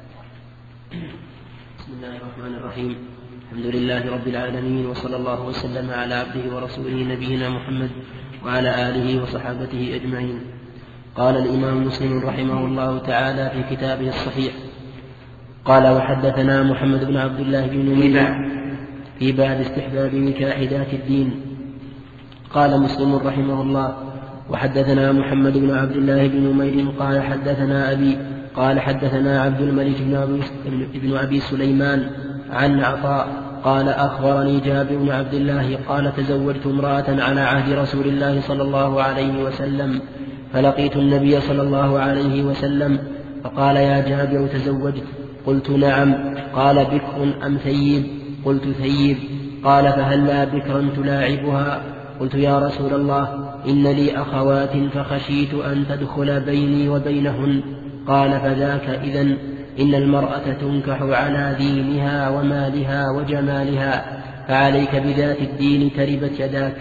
بسم الله الرحمن الرحيم. الحمد لله رب العالمين، وصلى الله وسلم على عبده ورسوله نبينا محمد وعلى آله وصحابته أجمعين. قال الإمام مسلم رحمه الله تعالى في كتابه الصحيح: قال وحدثنا محمد بن عبد الله بن نمير في باب استحباب نكاح ذات الدين. قال مسلم رحمه الله: وحدثنا محمد بن عبد الله بن نمير قال حدثنا أبي قال حدثنا عبد الملك بن أبي سليمان عن عطاء قال أخبرني جابر بن عبد الله قال تزوجت امرأة على عهد رسول الله صلى الله عليه وسلم، فلقيت النبي صلى الله عليه وسلم فقال: يا جابر تزوجت؟ قلت: نعم. قال: بكر أم ثيب؟ قلت: ثيب. قال: فهلا بكرا تلاعبها؟ قلت: يا رسول الله إن لي أخوات فخشيت أن تدخل بيني وبينهن. قال: فذاك إذن إن المرأة تنكح على دينها ومالها وجمالها، فعليك بذات الدين تربت يداك.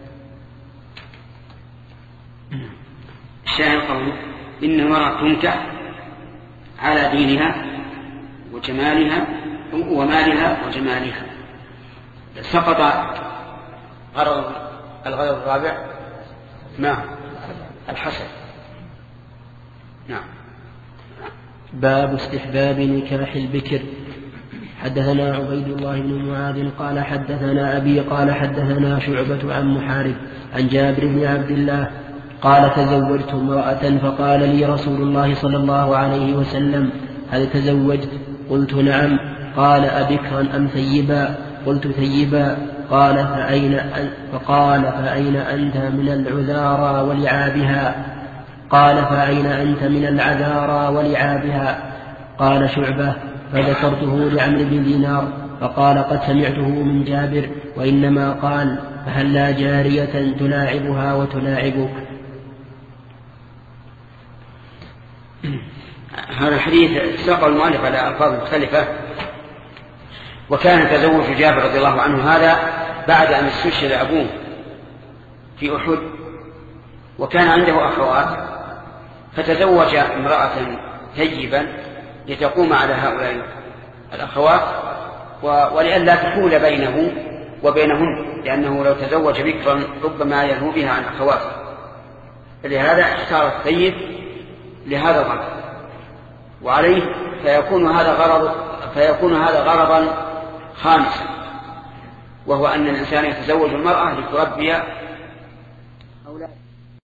الشاهد قوله إن المرأة تنكح على دينها وجمالها ومالها وجمالها. سقط الغرض الرابع ما الحسن. نعم. باب استحباب نكاح البكر. حدثنا عبيد الله بن معاذ قال حدثنا أبي قال حدثنا شعبة عن محارب عن جابر بن عبد الله قال تزوجت امرأة فقال لي رسول الله صلى الله عليه وسلم هل تزوجت؟ قلت نعم. قال أبكرا أم ثيبا؟ قلت ثيبا. قال فأين أنت من العذارى ولعابها؟ قال فأين أنت من العذارى ولعابها؟ قال شعبة فذكرته لعمرو بن دينار فقال قد سمعته من جابر وإنما قال فهلا جارية تلاعبها وتلاعبك. هذا الحديث ساق المؤلف على ألفاظ مختلفة. وكان تزوج جابر رضي الله عنه هذا بعد أن استشهد أبوه في أحد، وكان عنده أخوات، فتزوج امرأة ثيبا لتقوم على هؤلاء الأخوات ولئلا تحول بينه وبينهن، لأنه لو تزوج بكرا ربما يلهو بها عن أخواته، لهذا اختار الثيب لهذا الغرض، وعليه فيكون هذا غرضا خامسا، وهو أن الإنسان يتزوج المرأة لتربي